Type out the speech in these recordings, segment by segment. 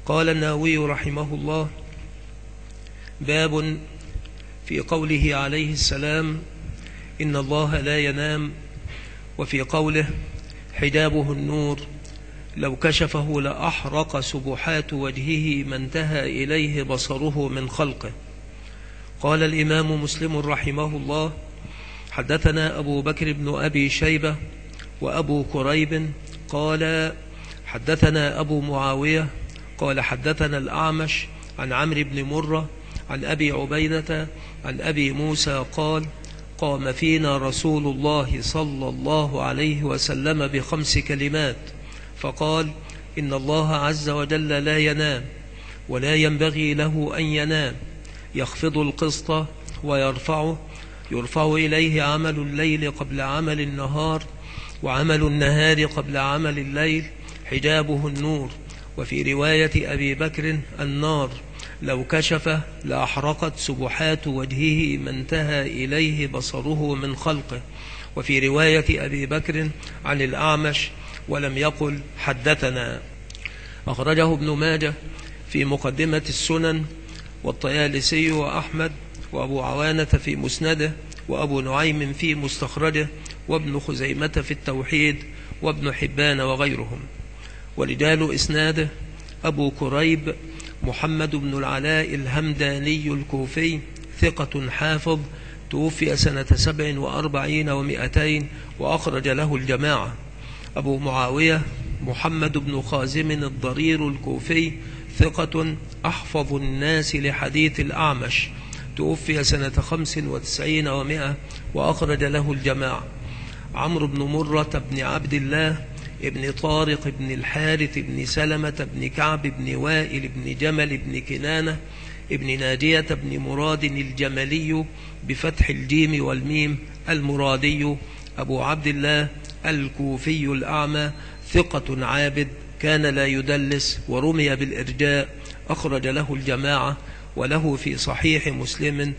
قال النووي رحمه الله: باب في قوله عليه السلام: إن الله لا ينام، وفي قوله: حجابه النور، لو كشفه لأحرق سبحات وجهه ما انتهى إليه بصره من خلقه. قال الإمام مسلم رحمه الله: حدثنا أبو بكر بن أبي شيبة وأبو كريب قال حدثنا أبو معاوية قال حدثنا الأعمش عن عمرو بن مرة عن أبي عبيدة عن أبي موسى قال: قام فينا رسول الله صلى الله عليه وسلم ب5 كلمات، فقال: إن الله عز وجل لا ينام ولا ينبغي له أن ينام، يخفض القسط ويرفعه، يرفع إليه عمل الليل قبل عمل النهار، وعمل النهار قبل عمل الليل، حجابه النور. وفي رواية أبي بكر: النار، لو كشف لأحرقت سبحات وجهه ما انتهى إليه بصره من خلقه. وفي رواية أبي بكر عن الأعمش ولم يقل حدثنا. أخرجه ابن ماجه في مقدمة السنن، والطيالسي وأحمد وأبو عوانة في مسنده، وأبو نعيم في مستخرجه، وابن خزيمة في التوحيد، وابن حبان وغيرهم. ورجال إسناده: أبو كريب محمد بن العلاء الهمداني الكوفي، ثقة حافظ، توفي سنة 47 و200، وأخرج له الجماعة. أبو معاوية محمد بن خازم الضرير الكوفي، ثقة، أحفظ الناس لحديث الأعمش، توفي سنة 95 و100، وأخرج له الجماعة. عمرو بن مرة بن عبد الله ابن طارق بن الحارث بن سلمة بن كعب بن وائل بن جمل بن كنانة ابن ناجية بن مراد الجملي بفتح الجيم والميم، المرادي، أبو عبد الله الكوفي الأعمى، ثقة عابد، كان لا يدلس، ورمي بالإرجاء، أخرج له الجماعة، وله في صحيح مسلم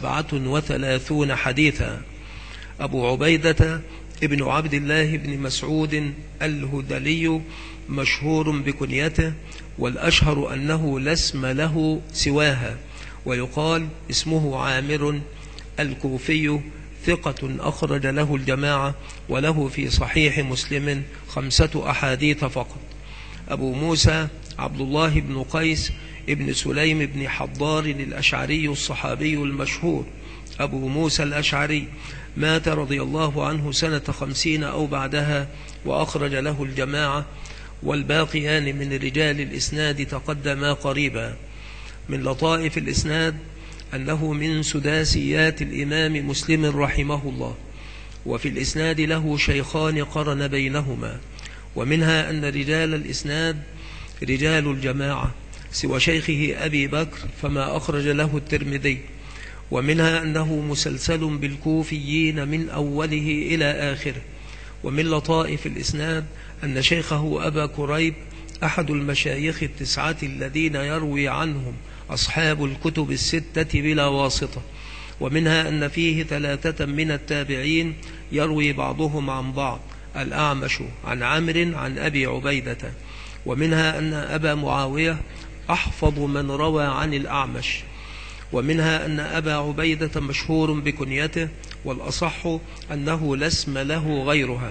37 حديثا. أبو عبيدة ابن عبد الله بن مسعود الهذلي، مشهور بكنيته، والأشهر أنه لا اسم له سواها، ويقال اسمه عامر الكوفي، ثقة، أخرج له الجماعة، وله في صحيح مسلم 5 أحاديث فقط. أبو موسى عبد الله بن قيس ابن سليم بن حضار الأشعري الصحابي المشهور، أبو موسى الأشعري، مات رضي الله عنه سنة 50 أو بعدها، وأخرج له الجماعة، والباقيان من رجال الإسناد تقدما قريبا. من لطائف الإسناد أنه من سداسيات الإمام مسلم رحمه الله، وفي الإسناد له شيخان قرن بينهما، ومنها أن رجال الإسناد رجال الجماعة سوى شيخه أبي بكر فما أخرج له الترمذي، ومنها أنه مسلسل بالكوفيين من أوله إلى آخره. ومن لطائف الإسناد أن شيخه أبا كريب أحد المشايخ 9 الذين يروي عنهم أصحاب الكتب 6 بلا واسطة. ومنها أن فيه 3 من التابعين يروي بعضهم عن بعض: الأعمش عن عمرو عن أبي عبيدة. ومنها أن أبا معاوية أحفظ من روى عن الأعمش. ومنها أن أبا عبيدة مشهور بكنيته، والأصح أنه لا اسم له غيرها.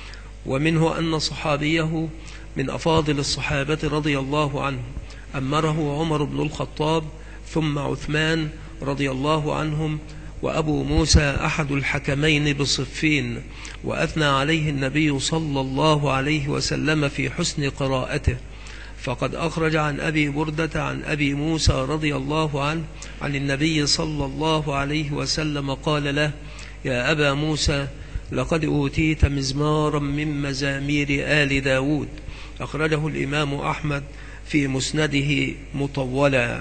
ومنه أن صحابيه من أفاضل الصحابة رضي الله عنه، أمره عمر بن الخطاب، ثم عثمان رضي الله عنهم، وأبو موسى أحد الحكمين بصفين، وأثنى عليه النبي صلى الله عليه وسلم في حسن قراءته. فقد أخرج عن أبي بردة عن أبي موسى رضي الله عنه عن النبي صلى الله عليه وسلم قال له: يا أبا موسى، لقد أوتيت مزمارا من مزامير آل داود. أخرجه الإمام أحمد في مسنده مطولا.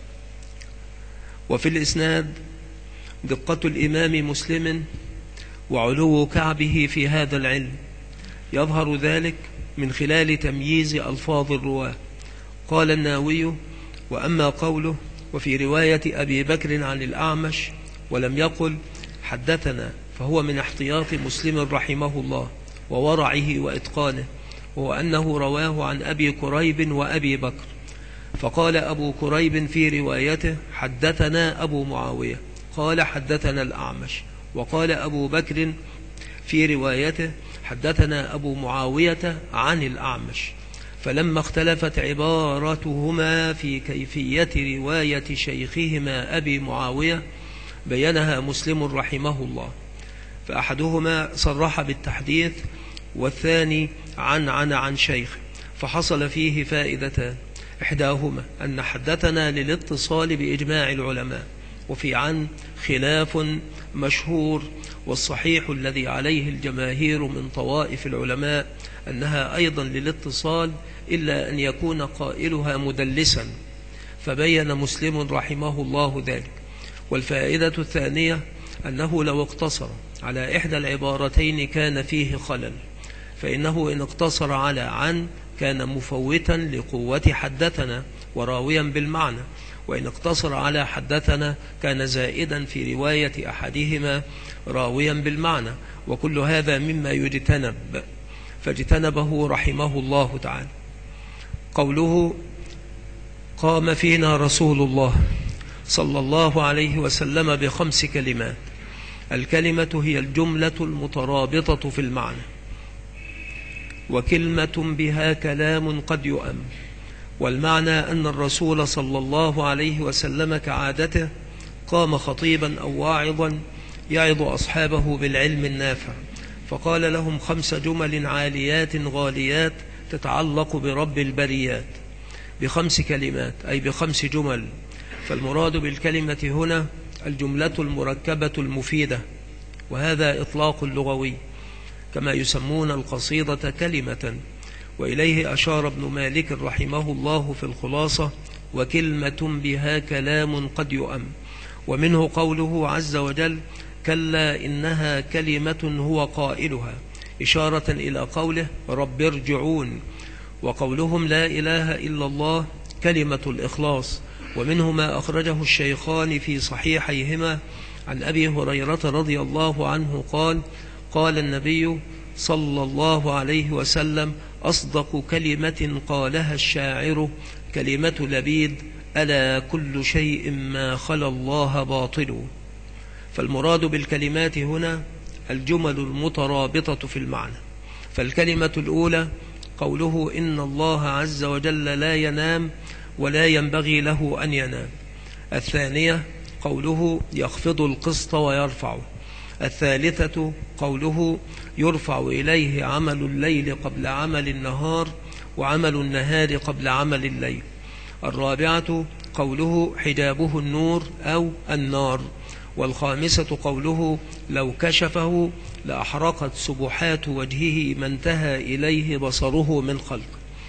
وفي الإسناد دقة الإمام مسلم وعلو كعبه في هذا العلم، يظهر ذلك من خلال تمييز ألفاظ الرواة. قال النووي: وأما قوله وفي رواية أبي بكر عن الأعمش ولم يقل حدثنا، فهو من احتياط مسلم رحمه الله وورعه وإتقانه، وهو أنه رواه عن أبي كريب وأبي بكر. فقال أبو كريب في روايته حدثنا أبو معاوية قال حدثنا الأعمش. وقال أبو بكر في روايته حدثنا أبو معاوية عن الأعمش. فلما اختلفت عبارتهما في كيفية رواية شيخهما أبي معاوية بينها مسلم رحمه الله، فأحدهما صرح بالتحديث والثاني عن شيخ، فحصل فيه فائدتان: إحداهما أن حدثنا للاتصال بإجماع العلماء، وفي عن خلاف مشهور، والصحيح الذي عليه الجماهير من طوائف العلماء أنها أيضا للاتصال إلا أن يكون قائلها مدلسا، فبين مسلم رحمه الله ذلك. والفائدة الثانية أنه لو اقتصر على إحدى العبارتين كان فيه خلل، فإنه إن اقتصر على عن كان مفوتا لقوة حدثنا وراويا بالمعنى، وإن اقتصر على حدثنا كان زائدا في رواية أحدهما راويا بالمعنى، وكل هذا مما يجتنب، فاجتنبه رحمه الله تعالى. قوله قام فينا رسول الله صلى الله عليه وسلم ب5 كلمات. الكلمة هي الجملة المترابطة في المعنى، وكلمة بها كلام قد يؤم. والمعنى أن الرسول صلى الله عليه وسلم كعادته قام خطيبا أو واعظا يعظ أصحابه بالعلم النافع، فقال لهم 5 جمل عاليات غاليات تتعلق برب البريات ب5 كلمات، أي ب5 جمل. فالمراد بالكلمة هنا الجملة المركبة المفيدة، وهذا إطلاق لغوي، كما يسمون القصيدة كلمة. وإليه أشار ابن مالك رحمه الله في الخلاصة: وكلمة بها كلام قد يؤم. ومنه قوله عز وجل: كلا إنها كلمة هو قائلها، إشارة إلى قوله رب ارجعون. وقولهم لا إله إلا الله كلمة الإخلاص. ومنه ما أخرجه الشيخان في صحيحيهما عن أبي هريرة رضي الله عنه قال: قال النبي صلى الله عليه وسلم: أصدق كلمة قالها الشاعر كلمة لبيد: ألا كل شيء ما خلا الله باطل. فالمراد بالكلمات هنا الجمل المترابطة في المعنى. فالكلمة الأولى قوله إن الله عز وجل لا ينام ولا ينبغي له أن ينام. الثانية قوله يخفض القسط ويرفعه. الثالثة قوله يرفع إليه عمل الليل قبل عمل النهار، وعمل النهار قبل عمل الليل. الرابعة قوله حجابه النور أو النار. والخامسة قوله لو كشفه لأحرقت سبحات وجهه ما انتهى إليه بصره من خلق.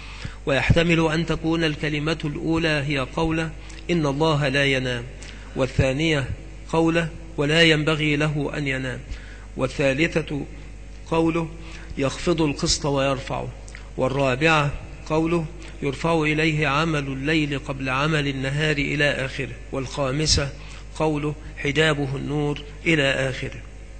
ويحتمل أن تكون الكلمة الأولى هي قوله إن الله لا ينام، والثانية قوله ولا ينبغي له أن ينام، والثالثة قوله يخفض القسط ويرفعه، والرابعة قوله يرفع إليه عمل الليل قبل عمل النهار إلى آخره، والخامسة قوله حجابه النور إلى آخره.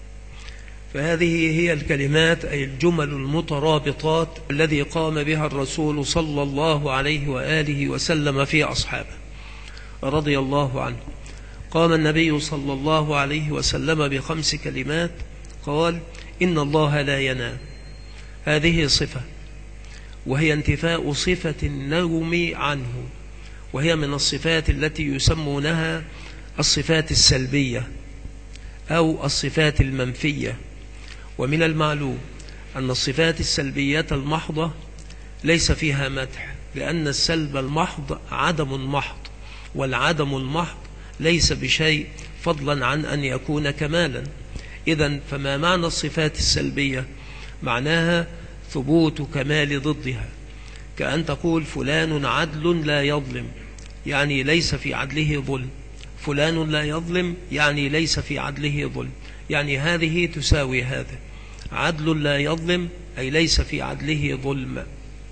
فهذه هي الكلمات، أي الجمل المترابطات الذي قام بها الرسول صلى الله عليه وآله وسلم في أصحابه رضي الله عنه. قام النبي صلى الله عليه وسلم ب5 كلمات. قال إن الله لا ينام، هذه صفة، وهي انتفاء صفة النوم عنه، وهي من الصفات التي يسمونها الصفات السلبية أو الصفات المنفية. ومن المعلوم أن الصفات السلبية المحضة ليس فيها مدح، لأن السلب المحض عدم محض، والعدم المحض ليس بشيء فضلا عن أن يكون كمالا. إذن فما معنى الصفات السلبية؟ معناها ثبوت كمال ضدها، كأن تقول فلان عدل لا يظلم، يعني ليس في عدله ظلم. فلان لا يظلم يعني ليس في عدله ظلم، يعني هذه تساوي هذا. عدل لا يظلم أي ليس في عدله ظلم.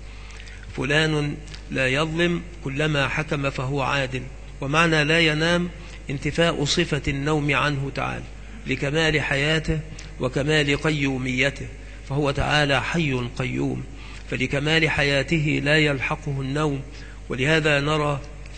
فلان لا يظلم كلما حكم فهو عادل. ومعنى لا ينام انتفاء صفة النوم عنه تعالى لكمال حياته وكمال قيوميته، فهو تعالى حي قيوم، فلكمال حياته لا يلحقه النوم. ولهذا نرى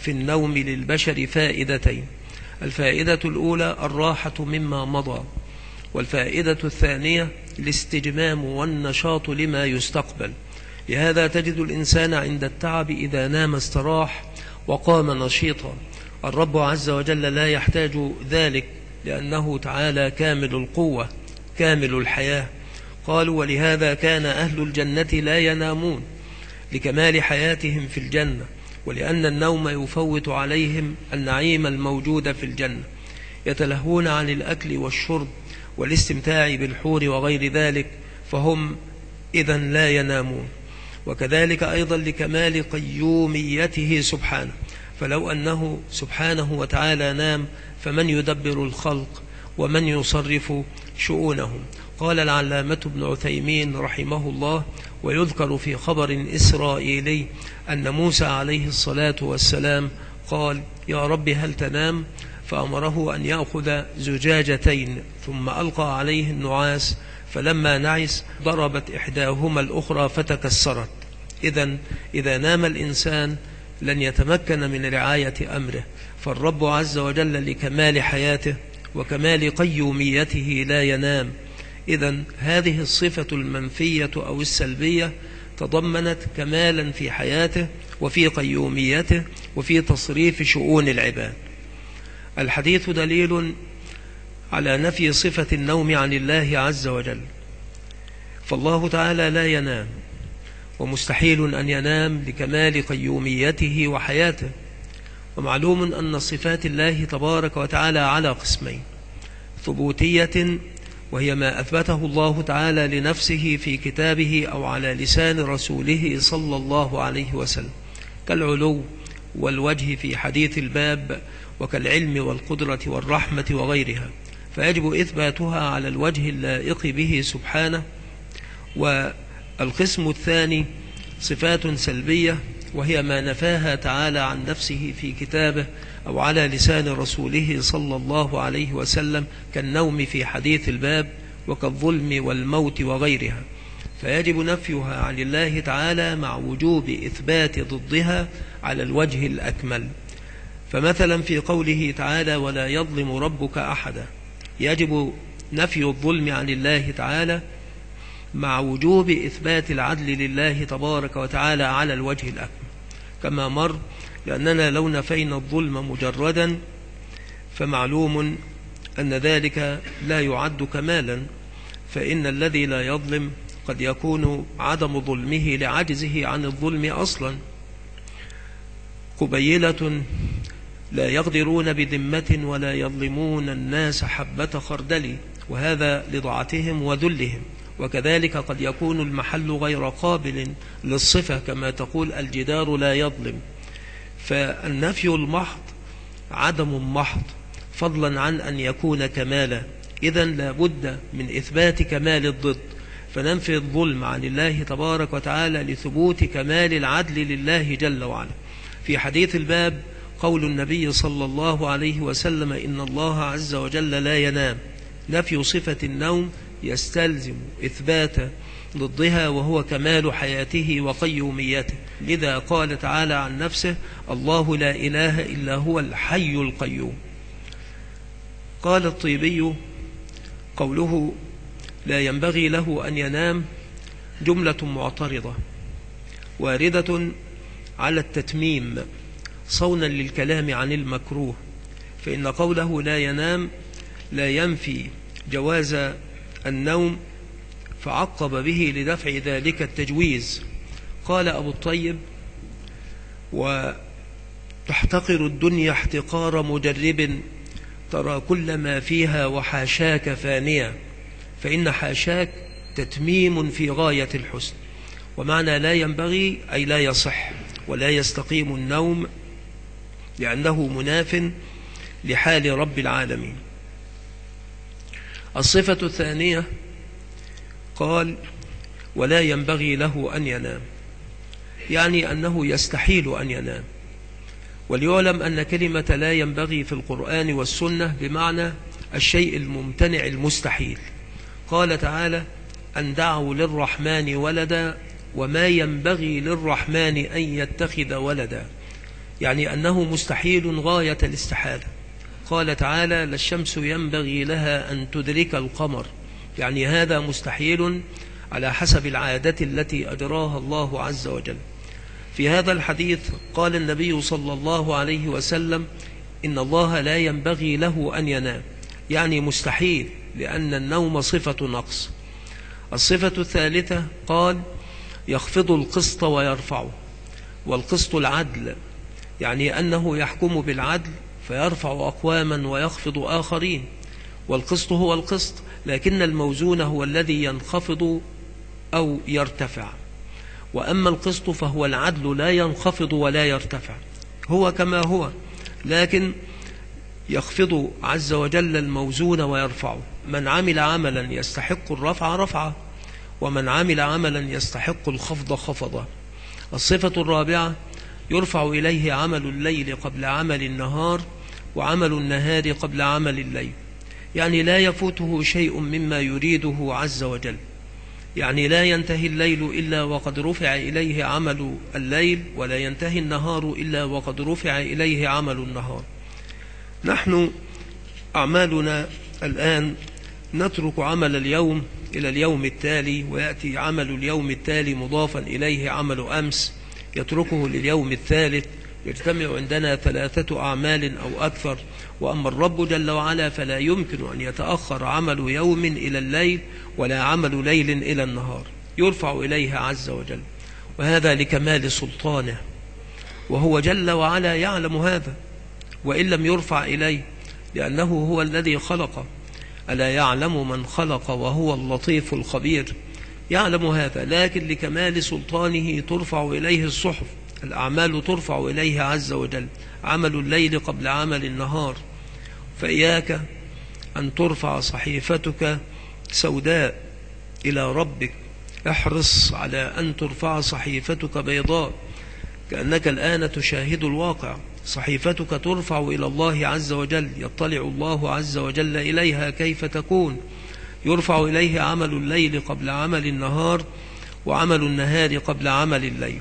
في النوم للبشر فائدتين: الفائدة الأولى الراحة مما مضى، والفائدة الثانية الاستجمام والنشاط لما يستقبل. لهذا تجد الإنسان عند التعب إذا نام استراح وقام نشيطا. الرب عز وجل لا يحتاج ذلك، لأنه تعالى كامل القوة كامل الحياة. قالوا: ولهذا كان أهل الجنة لا ينامون لكمال حياتهم في الجنة، ولأن النوم يفوت عليهم النعيم الموجود في الجنة. يتلهون عن الأكل والشرب والاستمتاع بالحور وغير ذلك، فهم إذن لا ينامون. وكذلك أيضا لكمال قيوميته سبحانه، فلو أنه سبحانه وتعالى نام فمن يدبر الخلق ومن يصرف شؤونهم؟ قال العلامة ابن عثيمين رحمه الله: ويذكر في خبر إسرائيلي أن موسى عليه الصلاة والسلام قال: يا رب هل تنام؟ فأمره أن يأخذ زجاجتين ثم ألقى عليه النعاس، فلما نعس ضربت إحداهما الأخرى فتكسرت. إذا نام الإنسان لن يتمكن من رعاية أمره، فالرب عز وجل لكمال حياته وكمال قيوميته لا ينام. هذه الصفة المنفية أو السلبية تضمنت كمالا في حياته وفي قيوميته وفي تصريف شؤون العباد. الحديث دليل على نفي صفة النوم عن الله عز وجل، فالله تعالى لا ينام، ومستحيل أن ينام لكمال قيوميته وحياته. ومعلوم أن صفات الله تبارك وتعالى على قسمين: ثبوتية وهي ما أثبته الله تعالى لنفسه في كتابه أو على لسان رسوله صلى الله عليه وسلم، كالعلو والوجه في حديث الباب، وكالعلم والقدرة والرحمة وغيرها، فيجب إثباتها على الوجه اللائق به سبحانه. والقسم الثاني صفات سلبية، وهي ما نفاها تعالى عن نفسه في كتابه أو على لسان رسوله صلى الله عليه وسلم، كالنوم في حديث الباب، وكالظلم والموت وغيرها، فيجب نفيها عن الله تعالى مع وجوب إثبات ضدها على الوجه الأكمل. فمثلا في قوله تعالى: ولا يظلم ربك أحدا، يجب نفي الظلم عن الله تعالى مع وجوب إثبات العدل لله تبارك وتعالى على الوجه الأكمل، كما مر، لأننا لو نفينا الظلم مجردا فمعلوم أن ذلك لا يعد كمالا، فإن الذي لا يظلم قد يكون عدم ظلمه لعجزه عن الظلم أصلا. قبيلة لا يقدرون بذمة ولا يظلمون الناس حبة خردل، وهذا لضعتهم وذلهم. وكذلك قد يكون المحل غير قابل للصفة، كما تقول الجدار لا يظلم. فالنفي المحض عدم محض، فضلا عن أن يكون كمالا. إذن لا بد من إثبات كمال الضد، فننفي الظلم عن الله تبارك وتعالى لثبوت كمال العدل لله جل وعلا. في حديث الباب قول النبي صلى الله عليه وسلم: إن الله عز وجل لا ينام. نفي صفة النوم يستلزم إثبات ضدها، وهو كمال حياته وقيوميته. لذا قال تعالى عن نفسه: الله لا إله إلا هو الحي القيوم. قال الطيبي: قوله لا ينبغي له أن ينام جملة معترضة واردة على التتميم صونا للكلام عن المكروه، فإن قوله لا ينام لا ينفي جواز النوم، فعقب به لدفع ذلك التجويز. قال أبو الطيب: وتحتقر الدنيا احتقار مجرب، ترى كل ما فيها وحاشاك فانيا، فإن حاشاك تتميم في غاية الحسن. ومعنى لا ينبغي أي لا يصح ولا يستقيم النوم، لأنه مناف لحال رب العالمين. الصفة الثانية قال: ولا ينبغي له أن ينام، يعني أنه يستحيل أن ينام. وليعلم أن كلمة لا ينبغي في القرآن والسنة بمعنى الشيء الممتنع المستحيل. قال تعالى: أن دعوا للرحمن ولدا وما ينبغي للرحمن أن يتخذ ولدا. يعني أنه مستحيل غاية الاستحالة. قال تعالى: لا الشمس ينبغي لها أن تدرك القمر، يعني هذا مستحيل على حسب العادة التي أجراها الله عز وجل. في هذا الحديث قال النبي صلى الله عليه وسلم: إن الله لا ينبغي له أن ينام، يعني مستحيل، لأن النوم صفة نقص. الصفة الثالثة قال: يخفض القسط ويرفعه، والقسط العدل، يعني أنه يحكم بالعدل فيرفع أقواما ويخفض آخرين. والقسط هو القسط، لكن الموزون هو الذي ينخفض أو يرتفع. وأما القسط فهو العدل، لا ينخفض ولا يرتفع، هو كما هو، لكن يخفض عز وجل الموزون ويرفعه. من عمل عملا يستحق الرفع رفعه، ومن عمل عملا يستحق الخفض خفضه. الصفة الرابعة: يرفع إليه عمل الليل قبل عمل النهار، وعمل النهار قبل عمل الليل، يعني لا يفوته شيء مما يريده عز وجل، يعني لا ينتهي الليل إلا وقد رفع إليه عمل الليل، ولا ينتهي النهار إلا وقد رفع إليه عمل النهار. نحن أعمالنا الآن نترك عمل اليوم إلى اليوم التالي، ويأتي عمل اليوم التالي مضافا إليه عمل أمس، يتركه لليوم الثالث، يجتمع عندنا 3 أعمال أو أكثر. وأما الرب جل وعلا فلا يمكن أن يتأخر عمل يوم إلى الليل، ولا عمل ليل إلى النهار، يرفع إليه عز وجل، وهذا لكمال سلطانه، وهو جل وعلا يعلم هذا، وإن لم يرفع إليه، لأنه هو الذي خلق. ألا يعلم من خلق وهو اللطيف الخبير؟ يعلم هذا، لكن لكمال سلطانه ترفع إليه الصحف، الأعمال ترفع إليه عز وجل، عمل الليل قبل عمل النهار. فإياك أن ترفع صحيفتك سوداء إلى ربك، احرص على أن ترفع صحيفتك بيضاء، كأنك الآن تشاهد الواقع. صحيفتك ترفع إلى الله عز وجل، يطلع الله عز وجل إليها كيف تكون. يرفع إليه عمل الليل قبل عمل النهار، وعمل النهار قبل عمل الليل.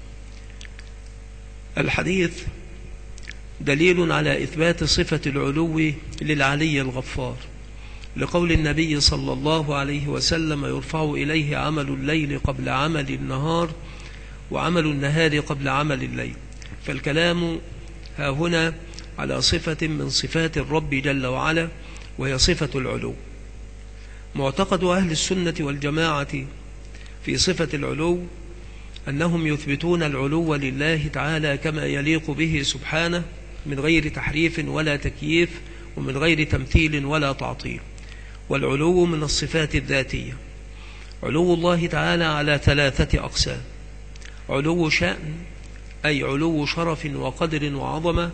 الحديث دليل على إثبات صفة العلو للعلي الغفار، لقول النبي صلى الله عليه وسلم: يرفع إليه عمل الليل قبل عمل النهار، وعمل النهار قبل عمل الليل. فالكلام ها هنا على صفة من صفات الرب جل وعلا، وهي صفة العلو. معتقد أهل السنة والجماعة في صفة العلو أنهم يثبتون العلو لله تعالى كما يليق به سبحانه، من غير تحريف ولا تكييف، ومن غير تمثيل ولا تعطيل. والعلو من الصفات الذاتية. علو الله تعالى على 3 أقسام: علو شأن، أي علو شرف وقدر وعظمة،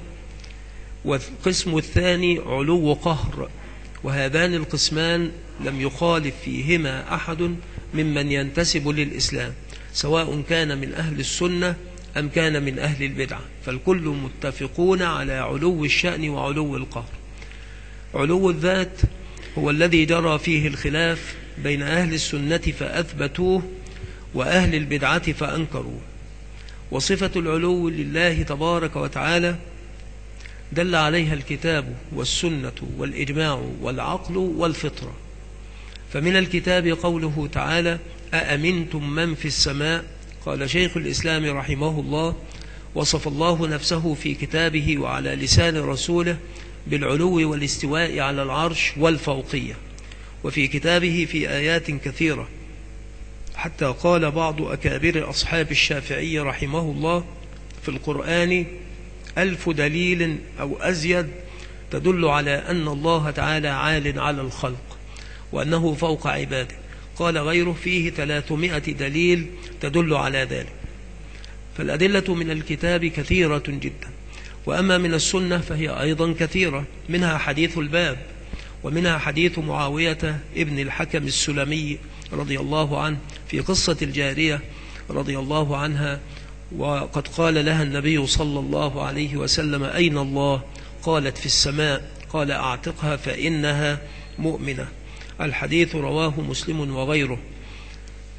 والقسم الثاني علو قهر، وهذان القسمان لم يخالف فيهما أحد ممن ينتسب للإسلام، سواء كان من أهل السنة أم كان من أهل البدعة، فالكل متفقون على علو الشأن وعلو القهر. علو الذات هو الذي جرى فيه الخلاف بين أهل السنة فأثبتوه وأهل البدعة فأنكروه. وصفة العلو لله تبارك وتعالى دل عليها الكتاب والسنة والإجماع والعقل والفطرة. فمن الكتاب قوله تعالى: أأمنتم من في السماء. قال شيخ الإسلام رحمه الله: وصف الله نفسه في كتابه وعلى لسان رسوله بالعلو والاستواء على العرش والفوقية، وفي كتابه في آيات كثيرة، حتى قال بعض أكابر أصحاب الشافعي رحمه الله: في القرآن 1000 دليل أو أزيد تدل على أن الله تعالى عال على الخلق، وأنه فوق عباده. قال غيره: فيه 300 دليل تدل على ذلك. فالأدلة من الكتاب كثيرة جدا، وأما من السنة فهي أيضا كثيرة، منها حديث الباب، ومنها حديث معاوية ابن الحكم السلمي رضي الله عنه في قصة الجارية رضي الله عنها، وقد قال لها النبي صلى الله عليه وسلم: أين الله؟ قالت: في السماء. قال: أعتقها فإنها مؤمنة. الحديث رواه مسلم وغيره.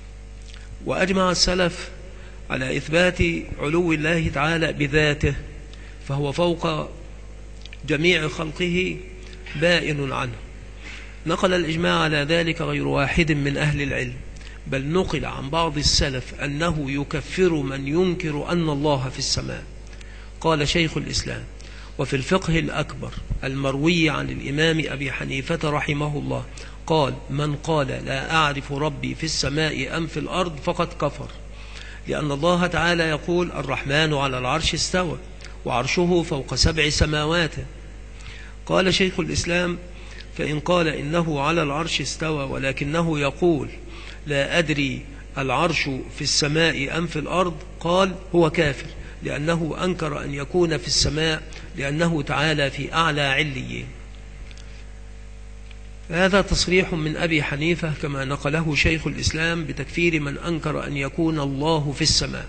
وأجمع السلف على إثبات علو الله تعالى بذاته فهو فوق جميع خلقه بائن عنه. نقل الإجماع على ذلك غير واحد من أهل العلم، بل نقل عن بعض السلف أنه يكفر من ينكر أن الله في السماء. قال شيخ الإسلام: وفي الفقه الأكبر المروي عن الإمام أبي حنيفة رحمه الله قال: من قال لا أعرف ربي في السماء أم في الأرض فقد كفر، لأن الله تعالى يقول: الرحمن على العرش استوى وعرشه فوق 7 سماوات. قال شيخ الإسلام: فإن قال إنه على العرش استوى ولكنه يقول لا أدري العرش في السماء أم في الأرض، قال: هو كافر، لأنه أنكر أن يكون في السماء، لأنه تعالى في أعلى عليين. هذا تصريح من أبي حنيفة كما نقله شيخ الإسلام بتكفير من أنكر أن يكون الله في السماء.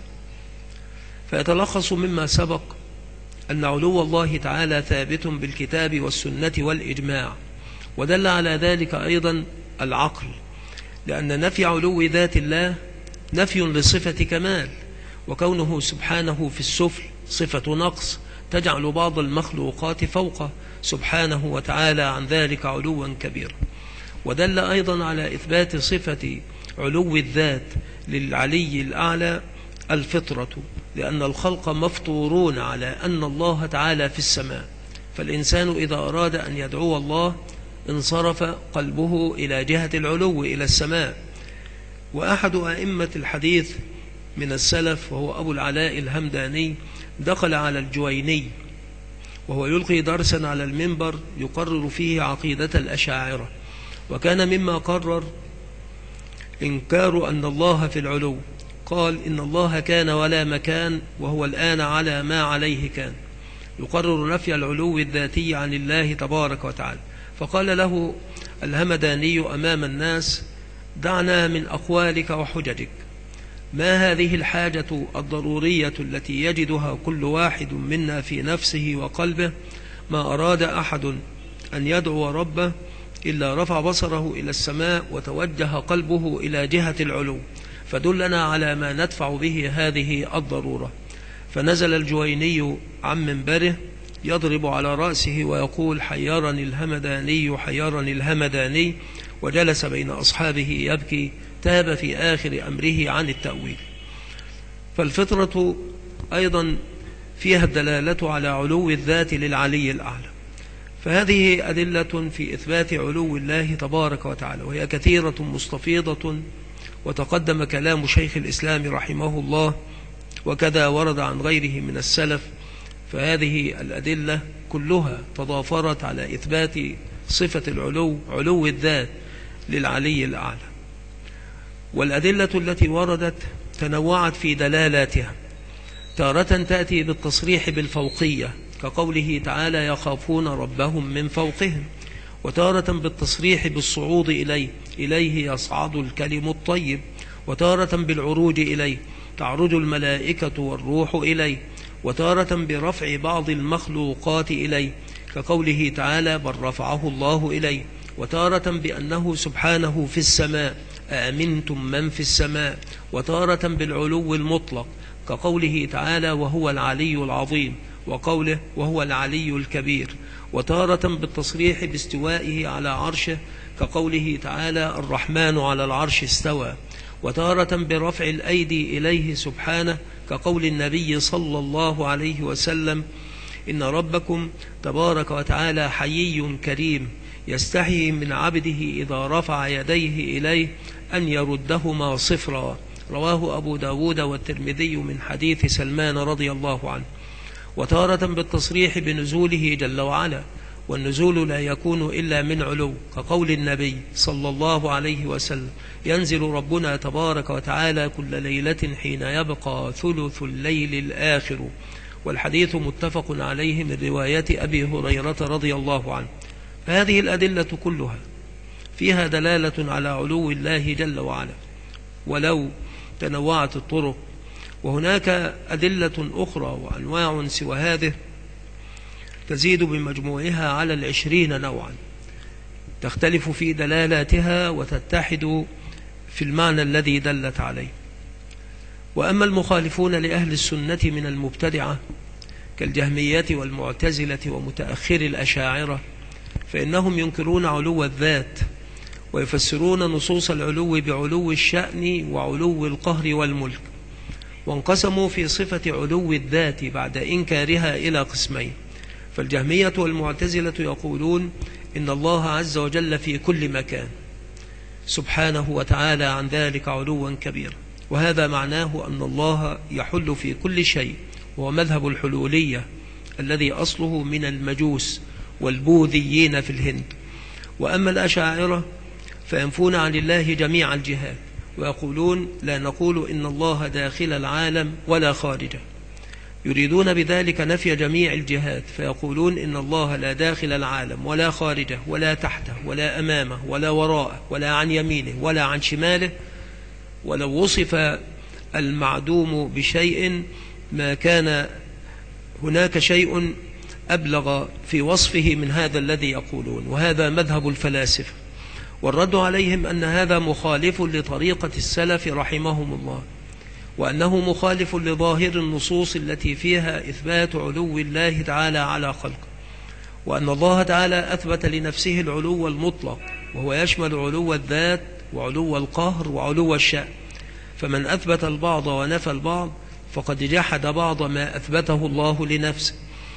فيتلخص مما سبق أن علو الله تعالى ثابت بالكتاب والسنة والإجماع، ودل على ذلك أيضا العقل، لأن نفي علو ذات الله نفي لصفة كمال، وكونه سبحانه في السفل صفة نقص تجعل بعض المخلوقات فوقه سبحانه وتعالى عن ذلك علوا كبيرا. ودل أيضا على إثبات صفة علو الذات للعلي الأعلى الفطرة، لأن الخلق مفطورون على أن الله تعالى في السماء، فالإنسان إذا أراد أن يدعو الله انصرف قلبه إلى جهة العلو إلى السماء. وأحد أئمة الحديث من السلف وهو أبو العلاء الهمداني دخل على الجويني وهو يلقي درسا على المنبر يقرر فيه عقيدة الأشاعرة، وكان مما قرر إنكار أن الله في العلو. قال: إن الله كان ولا مكان وهو الآن على ما عليه كان، يقرر نفي العلو الذاتي عن الله تبارك وتعالى. فقال له الهمداني أمام الناس: دعنا من أقوالك وحججك، ما هذه الحاجة الضرورية التي يجدها كل واحد منا في نفسه وقلبه؟ ما أراد أحد أن يدعو ربه إلا رفع بصره إلى السماء وتوجه قلبه إلى جهة العلو، فدلنا على ما ندفع به هذه الضرورة. فنزل الجويني عن منبره يضرب على رأسه ويقول: حيرني الهمداني، حيرني الهمداني، وجلس بين أصحابه يبكي، تاب في آخر أمره عن التأويل. فالفطرة أيضا فيها الدلالة على علو الذات للعلي الأعلى، فهذه أدلة في إثبات علو الله تبارك وتعالى، وهي كثيرة مستفيضة، وتقدم كلام شيخ الإسلام رحمه الله، وكذا ورد عن غيره من السلف. فهذه الأدلة كلها تضافرت على إثبات صفة العلو، علو الذات للعلي الأعلى. والأدلة التي وردت تنوعت في دلالاتها، تارة تأتي بالتصريح بالفوقية كقوله تعالى: يخافون ربهم من فوقهم، وتارة بالتصريح بالصعود إليه يصعد الكلم الطيب، وتارة بالعروج إليه تعرج الملائكة والروح إليه، وتارة برفع بعض المخلوقات إليه كقوله تعالى: بل رفعه الله إليه، وتارة بأنه سبحانه في السماء أأمنتم من في السماء، وتارة بالعلو المطلق كقوله تعالى: وهو العلي العظيم، وقوله: وهو العلي الكبير، وتارة بالتصريح باستوائه على عرشه كقوله تعالى: الرحمن على العرش استوى، وتارة برفع الأيدي إليه سبحانه كقول النبي صلى الله عليه وسلم: إن ربكم تبارك وتعالى حيي كريم يستحي من عبده إذا رفع يديه إليه أن يردهما صفرا، رواه أبو داود والترمذي من حديث سلمان رضي الله عنه. وتارة بالتصريح بنزوله جل وعلا، والنزول لا يكون إلا من علو كقول النبي صلى الله عليه وسلم: ينزل ربنا تبارك وتعالى كل ليلة حين يبقى ثلث الليل الآخر، والحديث متفق عليه من رواية أبي هريرة رضي الله عنه. فهذه الأدلة كلها فيها دلالة على علو الله جل وعلا، ولو تنوعت الطرق. وهناك أدلة أخرى وأنواع سوى هذه تزيد بمجموعها على 20 نوعا، تختلف في دلالاتها وتتحد في المعنى الذي دلت عليه. وأما المخالفون لأهل السنة من المبتدعة كالجهمية والمعتزلة ومتأخر الأشاعرة، فإنهم ينكرون علو الذات ويفسرون نصوص العلو بعلو الشأن وعلو القهر والملك، وانقسموا في صفة علو الذات بعد إنكارها إلى قسمين. فالجهمية والمعتزلة يقولون إن الله عز وجل في كل مكان سبحانه وتعالى عن ذلك علوا كبيرا، وهذا معناه أن الله يحل في كل شيء، وهو مذهب الحلولية الذي أصله من المجوس والبوذيين في الهند. وأما الأشاعرة فينفون عن الله جميع الجهات، ويقولون لا نقول إن الله داخل العالم ولا خارجه، يريدون بذلك نفي جميع الجهات، فيقولون إن الله لا داخل العالم ولا خارجه ولا تحته ولا أمامه ولا وراءه ولا عن يمينه ولا عن شماله. ولو وصف المعدوم بشيء ما كان هناك شيء أبلغ في وصفه من هذا الذي يقولون، وهذا مذهب الفلاسفة. والرد عليهم أن هذا مخالف لطريقة السلف رحمهم الله، وأنه مخالف لظاهر النصوص التي فيها إثبات علو الله تعالى على خلقه، وأن الله تعالى أثبت لنفسه العلو المطلق، وهو يشمل علو الذات وعلو القهر وعلو الشأن. فمن أثبت البعض ونفى البعض فقد جحد بعض ما أثبته الله لنفسه.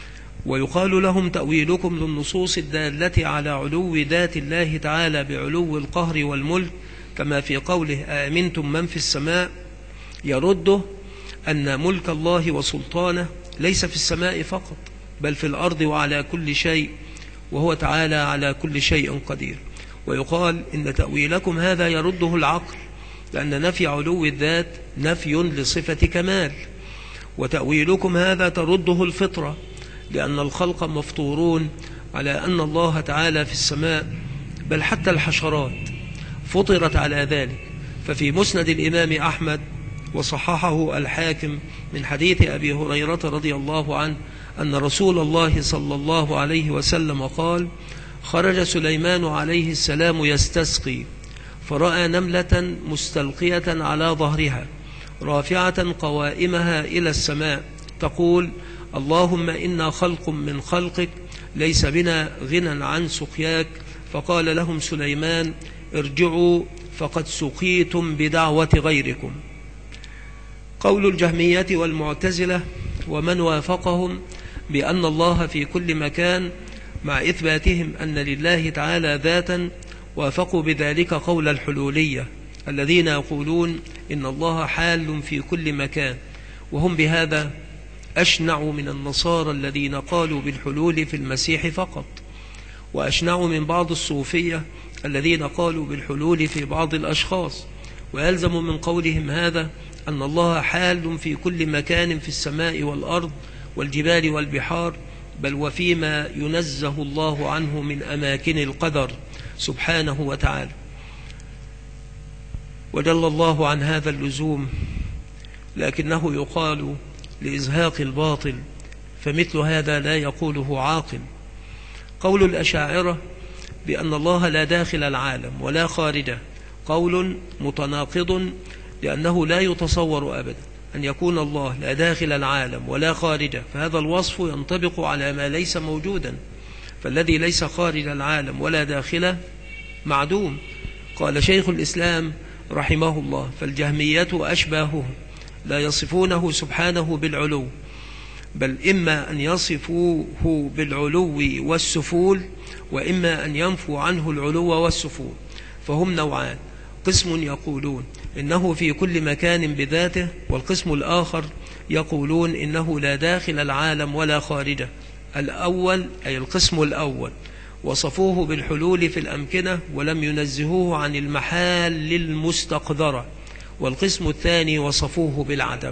ويقال لهم تأويلكم للنصوص الدالة على علو ذات الله تعالى بعلو القهر والملك، كما في قوله آمنتم من في السماء، يرده أن ملك الله وسلطانه ليس في السماء فقط بل في الأرض وعلى كل شيء، وهو تعالى على كل شيء قدير. ويقال إن تأويلكم هذا يرده العقل، لأن نفي علو الذات نفي لصفة كمال، وتأويلكم هذا ترده الفطرة، لأن الخلق مفطورون على أن الله تعالى في السماء، بل حتى الحشرات فطرت على ذلك. ففي مسند الإمام أحمد وصححه الحاكم من حديث أبي هريرة رضي الله عنه أن رسول الله صلى الله عليه وسلم قال: خرج سليمان عليه السلام يستسقي، فرأى نملة مستلقية على ظهرها رافعة قوائمها إلى السماء تقول: اللهم إنا خلق من خلقك ليس بنا غنى عن سقياك. فقال لهم سليمان: ارجعوا فقد سقيتم بدعوة غيركم. قول الجهمية والمعتزلة ومن وافقهم بأن الله في كل مكان، مع إثباتهم أن لله تعالى ذاتا، وافقوا بذلك قول الحلولية الذين يقولون إن الله حال في كل مكان، وهم بهذا أشنع من النصارى الذين قالوا بالحلول في المسيح فقط، وأشنع من بعض الصوفية الذين قالوا بالحلول في بعض الأشخاص. ويلزم من قولهم هذا أن الله حال في كل مكان في السماء والأرض والجبال والبحار، بل وفيما ينزه الله عنه من أماكن القدر سبحانه وتعالى. وجل الله عن هذا اللزوم، لكنه يقال لإزهاق الباطل، فمثل هذا لا يقوله عاقل. قول الأشاعرة بأن الله لا داخل العالم ولا خارجه قول متناقض، لأنه لا يتصور أبدا أن يكون الله لا داخل العالم ولا خارجه، فهذا الوصف ينطبق على ما ليس موجودا، فالذي ليس خارج العالم ولا داخله معدوم. قال شيخ الإسلام رحمه الله: فالجهمية أشباههم لا يصفونه سبحانه بالعلو، بل إما أن يصفوه بالعلو والسفول، وإما أن ينفوا عنه العلو والسفول. فهم نوعان: قسم يقولون إنه في كل مكان بذاته، والقسم الآخر يقولون إنه لا داخل العالم ولا خارجه. الأول أي القسم الأول وصفوه بالحلول في الأمكنة ولم ينزهوه عن المحال المستقذرة، والقسم الثاني وصفوه بالعدم.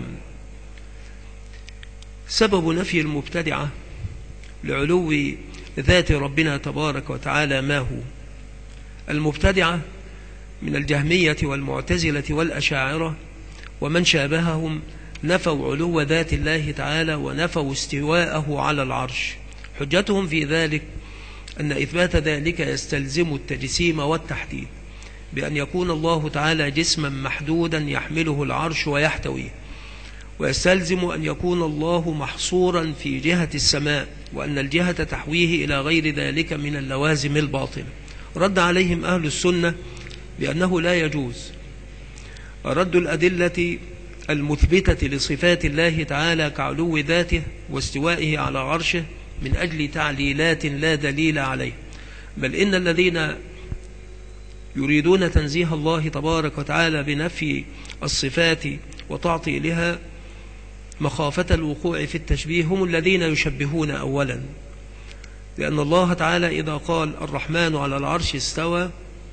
سبب نفي المبتدعة لعلو ذات ربنا تبارك وتعالى ما هو؟ المبتدعة من الجهمية والمعتزلة والأشاعرة ومن شابههم نفوا علو ذات الله تعالى ونفوا استواءه على العرش. حجتهم في ذلك أن إثبات ذلك يستلزم التجسيم والتحديد، بأن يكون الله تعالى جسما محدودا يحمله العرش ويحتويه، ويستلزم أن يكون الله محصورا في جهة السماء، وأن الجهة تحويه إلى غير ذلك من اللوازم الباطلة. رد عليهم أهل السنة بأنه لا يجوز رد الأدلة المثبتة لصفات الله تعالى كعلو ذاته واستوائه على عرشه من أجل تعليلات لا دليل عليه، بل إن الذين يريدون تنزيه الله تبارك وتعالى بنفي الصفات وتعطيلها مخافة الوقوع في التشبيه هم الذين يشبهون أولا، لأن الله تعالى إذا قال الرحمن على العرش استوى،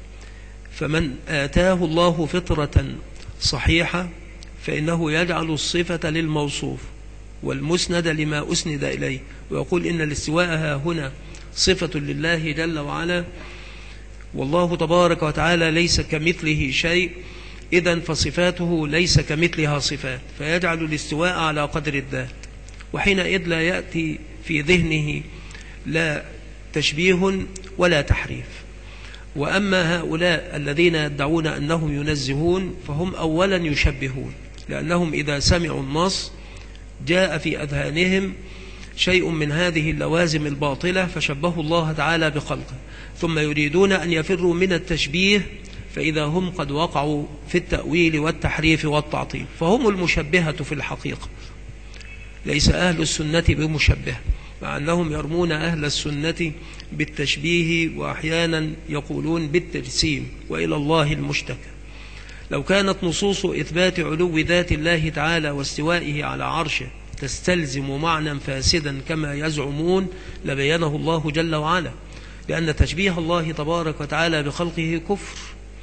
فمن آتاه الله فطرة صحيحة فإنه يجعل الصفة للموصوف والمسند لما أسند إليه، ويقول إن الاستواء هنا صفة لله جل وعلا، والله تبارك وتعالى ليس كمثله شيء، إذن فصفاته ليس كمثلها صفات، فيجعل الاستواء على قدر الذات، وحينئذ لا يأتي في ذهنه لا تشبيه ولا تحريف. وأما هؤلاء الذين يدعون أنهم ينزهون فهم أولا يشبهون، لأنهم إذا سمعوا النص جاء في أذهانهم شيء من هذه اللوازم الباطلة فشبهوا الله تعالى بخلقه، ثم يريدون أن يفروا من التشبيه، فإذا هم قد وقعوا في التأويل والتحريف والتعطيل، فهم المشبهة في الحقيقة، ليس أهل السنة بمشبه، مع أنهم يرمون أهل السنة بالتشبيه وأحيانا يقولون بالتجسيم، وإلى الله المشتكى. لو كانت نصوص إثبات علو ذات الله تعالى واستوائه على عرشه تستلزم معنى فاسدا كما يزعمون لبينه الله جل وعلا، لأن تشبيه الله تبارك وتعالى بخلقه كفر.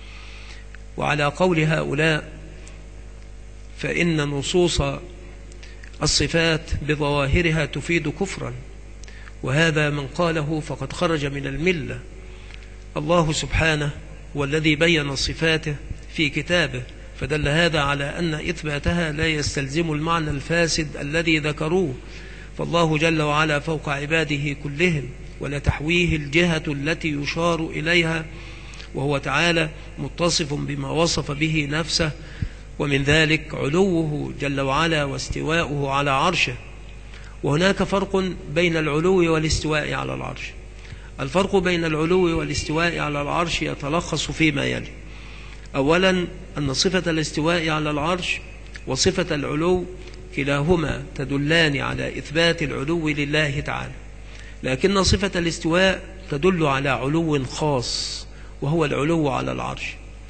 وعلى قول هؤلاء فإن نصوص الصفات بظواهرها تفيد كفرا، وهذا من قاله فقد خرج من الملة. الله سبحانه والذي بين صفاته في كتابه، فدل هذا على أن إثباتها لا يستلزم المعنى الفاسد الذي ذكروه، فالله جل وعلا فوق عباده كلهم، ولا تحويه الجهة التي يشار إليها، وهو تعالى متصف بما وصف به نفسه، ومن ذلك علوه جل وعلا واستواؤه على عرشه. وهناك فرق بين العلو والاستواء على العرش. الفرق بين العلو والاستواء على العرش يتلخص فيما يلي: أولا أن صفة الاستواء على العرش وصفة العلو كلاهما تدلان على إثبات العلو لله تعالى، لكن صفة الاستواء تدل على علو خاص وهو العلو على العرش.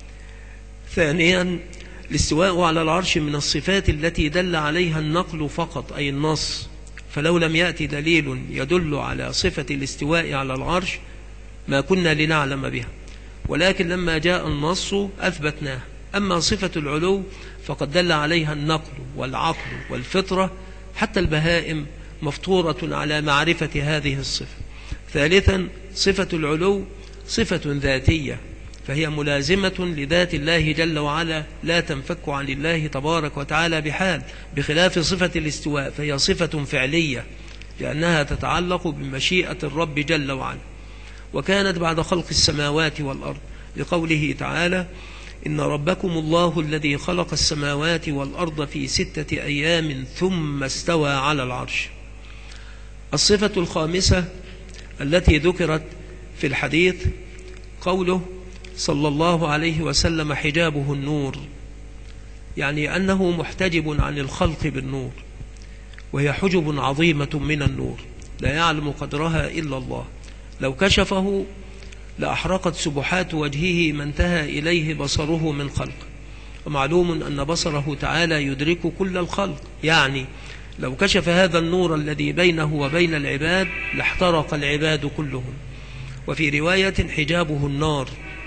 ثانيا الاستواء على العرش من الصفات التي دل عليها النقل فقط، أي النص، فلو لم يأتي دليل يدل على صفة الاستواء على العرش ما كنا لنعلم بها، ولكن لما جاء النص أثبتناه. أما صفة العلو فقد دل عليها النقل والعقل والفطرة، حتى البهائم مفطورة على معرفة هذه الصفة. ثالثا صفة العلو صفة ذاتية، فهي ملازمة لذات الله جل وعلا، لا تنفك عن الله تبارك وتعالى بحال، بخلاف صفة الاستواء فهي صفة فعلية، لأنها تتعلق بمشيئة الرب جل وعلا، وكانت بعد خلق السماوات والأرض، لقوله تعالى: إن ربكم الله الذي خلق السماوات والأرض في 6 أيام ثم استوى على العرش. الصفة الخامسة التي ذكرت في الحديث قوله صلى الله عليه وسلم: حجابه النور، يعني أنه محتجب عن الخلق بالنور، وهي حجب عظيمة من النور لا يعلم قدرها إلا الله، لو كشفه لأحرقت سبحات وجهه ما انتهى إليه بصره من خلق. ومعلوم أن بصره تعالى يدرك كل الخلق، يعني لو كشف هذا النور الذي بينه وبين العباد لاحترق العباد كلهم. وفي رواية حجابه النار.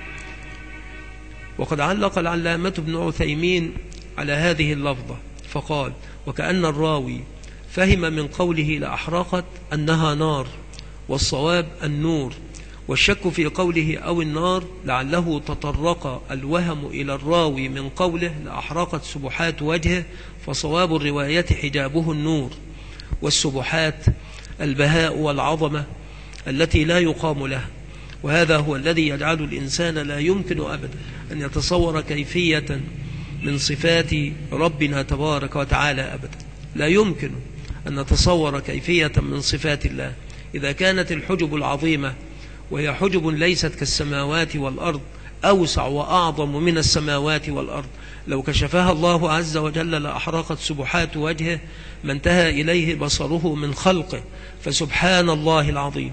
وقد علق العلامة ابن عثيمين على هذه اللفظة فقال: وكأن الراوي فهم من قوله لأحرقت أنها نار، والصواب النور، والشك في قوله أو النار لعله تطرق الوهم إلى الراوي من قوله لأحرقت سبحات وجهه، فصواب الرواية حجابه النور، والسبحات البهاء والعظمة التي لا يقام لها. وهذا هو الذي يجعل الإنسان لا يمكن أبدا أن يتصور كيفية من صفات ربنا تبارك وتعالى أبدا. لا يمكن أن نتصور كيفية من صفات الله إذا كانت الحجب العظيمة، وهي حجب ليست كالسماوات والأرض، أوسع وأعظم من السماوات والأرض، لو كشفها الله عز وجل لأحرقت سبحات وجهه ما انتهى إليه بصره من خلقه. فسبحان الله العظيم،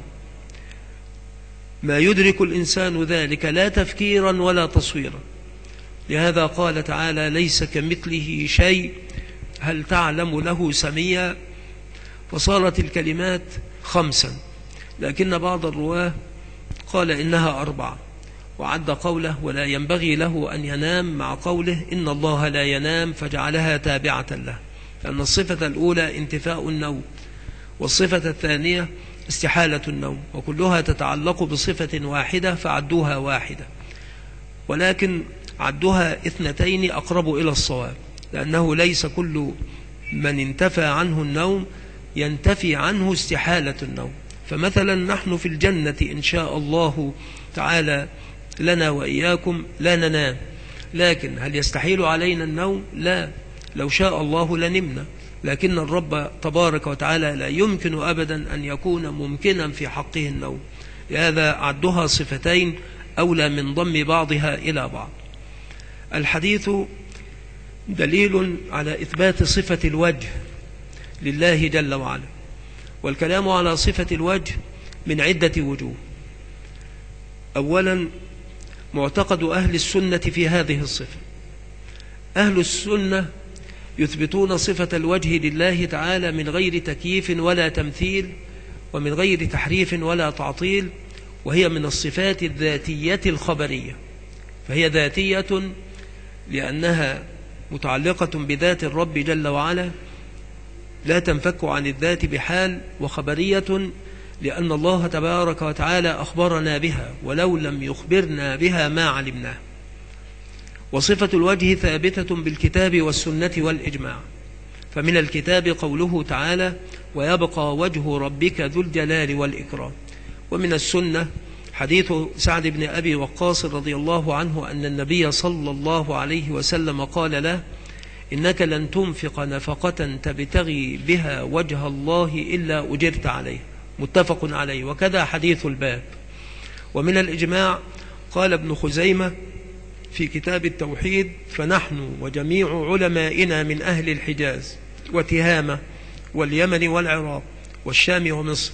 ما يدرك الإنسان ذلك لا تفكيرا ولا تصويرا. لهذا قال تعالى: ليس كمثله شيء هل تعلم له سميا. فصارت الكلمات 5، لكن بعض الرواه قال إنها 4، وعد قوله: ولا ينبغي له أن ينام، مع قوله: إن الله لا ينام، فجعلها تابعة له، لأن الصفة الأولى انتفاء النوم، والصفة الثانية استحالة النوم، وكلها تتعلق بصفة واحدة فعدوها واحدة، ولكن عدها 2 أقرب إلى الصواب، لأنه ليس كل من انتفى عنه النوم ينتفي عنه استحالة النوم. فمثلا نحن في الجنة إن شاء الله تعالى لنا وإياكم لا ننام، لكن هل يستحيل علينا النوم؟ لا، لو شاء الله لنمنا، لكن الرب تبارك وتعالى لا يمكن أبدا أن يكون ممكنا في حقه النوم. لهذا عدها صفتين أولى من ضم بعضها إلى بعض. الحديث دليل على إثبات صفة الوجه لله جل وعلا، والكلام على صفة الوجه من عدة وجوه. أولا، معتقد أهل السنة في هذه الصفة. أهل السنة يثبتون صفة الوجه لله تعالى من غير تكييف ولا تمثيل، ومن غير تحريف ولا تعطيل، وهي من الصفات الذاتية الخبرية، فهي ذاتية لأنها متعلقة بذات الرب جل وعلا، لا تنفك عن الذات بحال، وخبرية لأن الله تبارك وتعالى أخبرنا بها، ولو لم يخبرنا بها ما علمناه. وصفة الوجه ثابتة بالكتاب والسنة والإجماع، فمن الكتاب قوله تعالى: ويبقى وجه ربك ذو الجلال والإكرام. ومن السنة حديث سعد بن أبي وقاص رضي الله عنه أن النبي صلى الله عليه وسلم قال له: إنك لن تنفق نفقة تبتغي بها وجه الله إلا أجرت عليه، متفق عليه. وكذا حديث الباب. ومن الإجماع قال ابن خزيمة في كتاب التوحيد: فنحن وجميع علمائنا من أهل الحجاز وتهامة واليمن والعراق والشام ومصر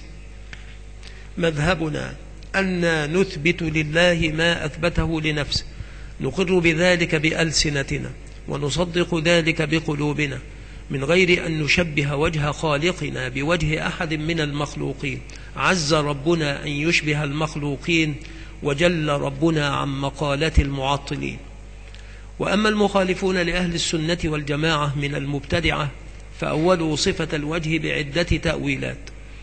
مذهبنا أن نثبت لله ما أثبته لنفسه، نقر بذلك بألسنتنا ونصدق ذلك بقلوبنا، من غير أن نشبه وجه خالقنا بوجه أحد من المخلوقين. عز ربنا أن يشبه المخلوقين، وجل ربنا عن مقالة المعطلين. وأما المخالفون لأهل السنة والجماعة من المبتدعة فأولوا صفة الوجه بعدة تأويلات،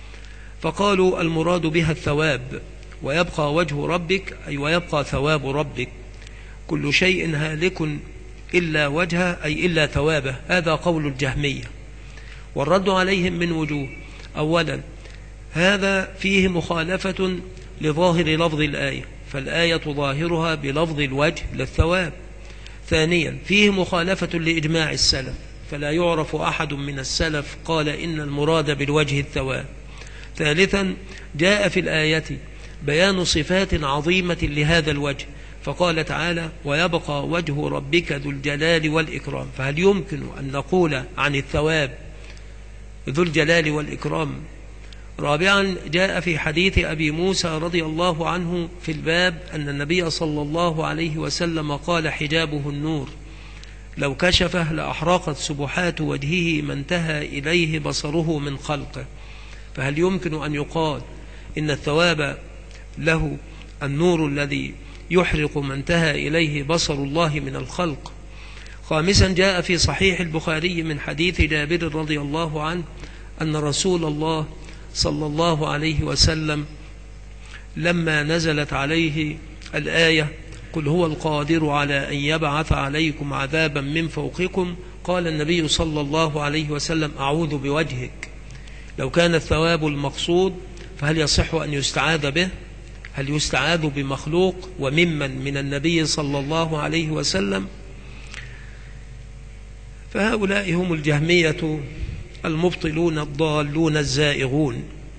فقالوا المراد بها الثواب، ويبقى وجه ربك أي ويبقى ثواب ربك، كل شيء هالك إلا وجهه أي إلا ثوابه. هذا قول الجهمية، والرد عليهم من وجوه. أولا، هذا فيه مخالفة لظاهر لفظ الآية، فالآية ظاهرها بلفظ الوجه للثواب. ثانيا، فيه مخالفة لإجماع السلف، فلا يعرف أحد من السلف قال إن المراد بالوجه الثواب. ثالثا، جاء في الآية بيان صفات عظيمة لهذا الوجه، فقال تعالى: ويبقى وجه ربك ذو الجلال والإكرام، فهل يمكن أن نقول عن الثواب ذو الجلال والإكرام؟ رابعا، جاء في حديث أبي موسى رضي الله عنه في الباب أن النبي صلى الله عليه وسلم قال: حجابه النور، لو كشفه لأحرقت سبحات وجهه ما انتهى إليه بصره من خلقه. فهل يمكن أن يقال إن الثواب له النور الذي يحرق ما انتهى إليه بصر الله من الخلق؟ خامسا، جاء في صحيح البخاري من حديث جابر رضي الله عنه أن رسول الله صلى الله عليه وسلم لما نزلت عليه الآية: قل هو القادر على أن يبعث عليكم عذابا من فوقكم، قال النبي صلى الله عليه وسلم: أعوذ بوجهك. لو كان الثواب المقصود فهل يصح أن يستعاذ به؟ هل يستعاذ بمخلوق وممن من النبي صلى الله عليه وسلم؟ فهؤلاء هم الجهمية المبطلون الضالون الزائغون.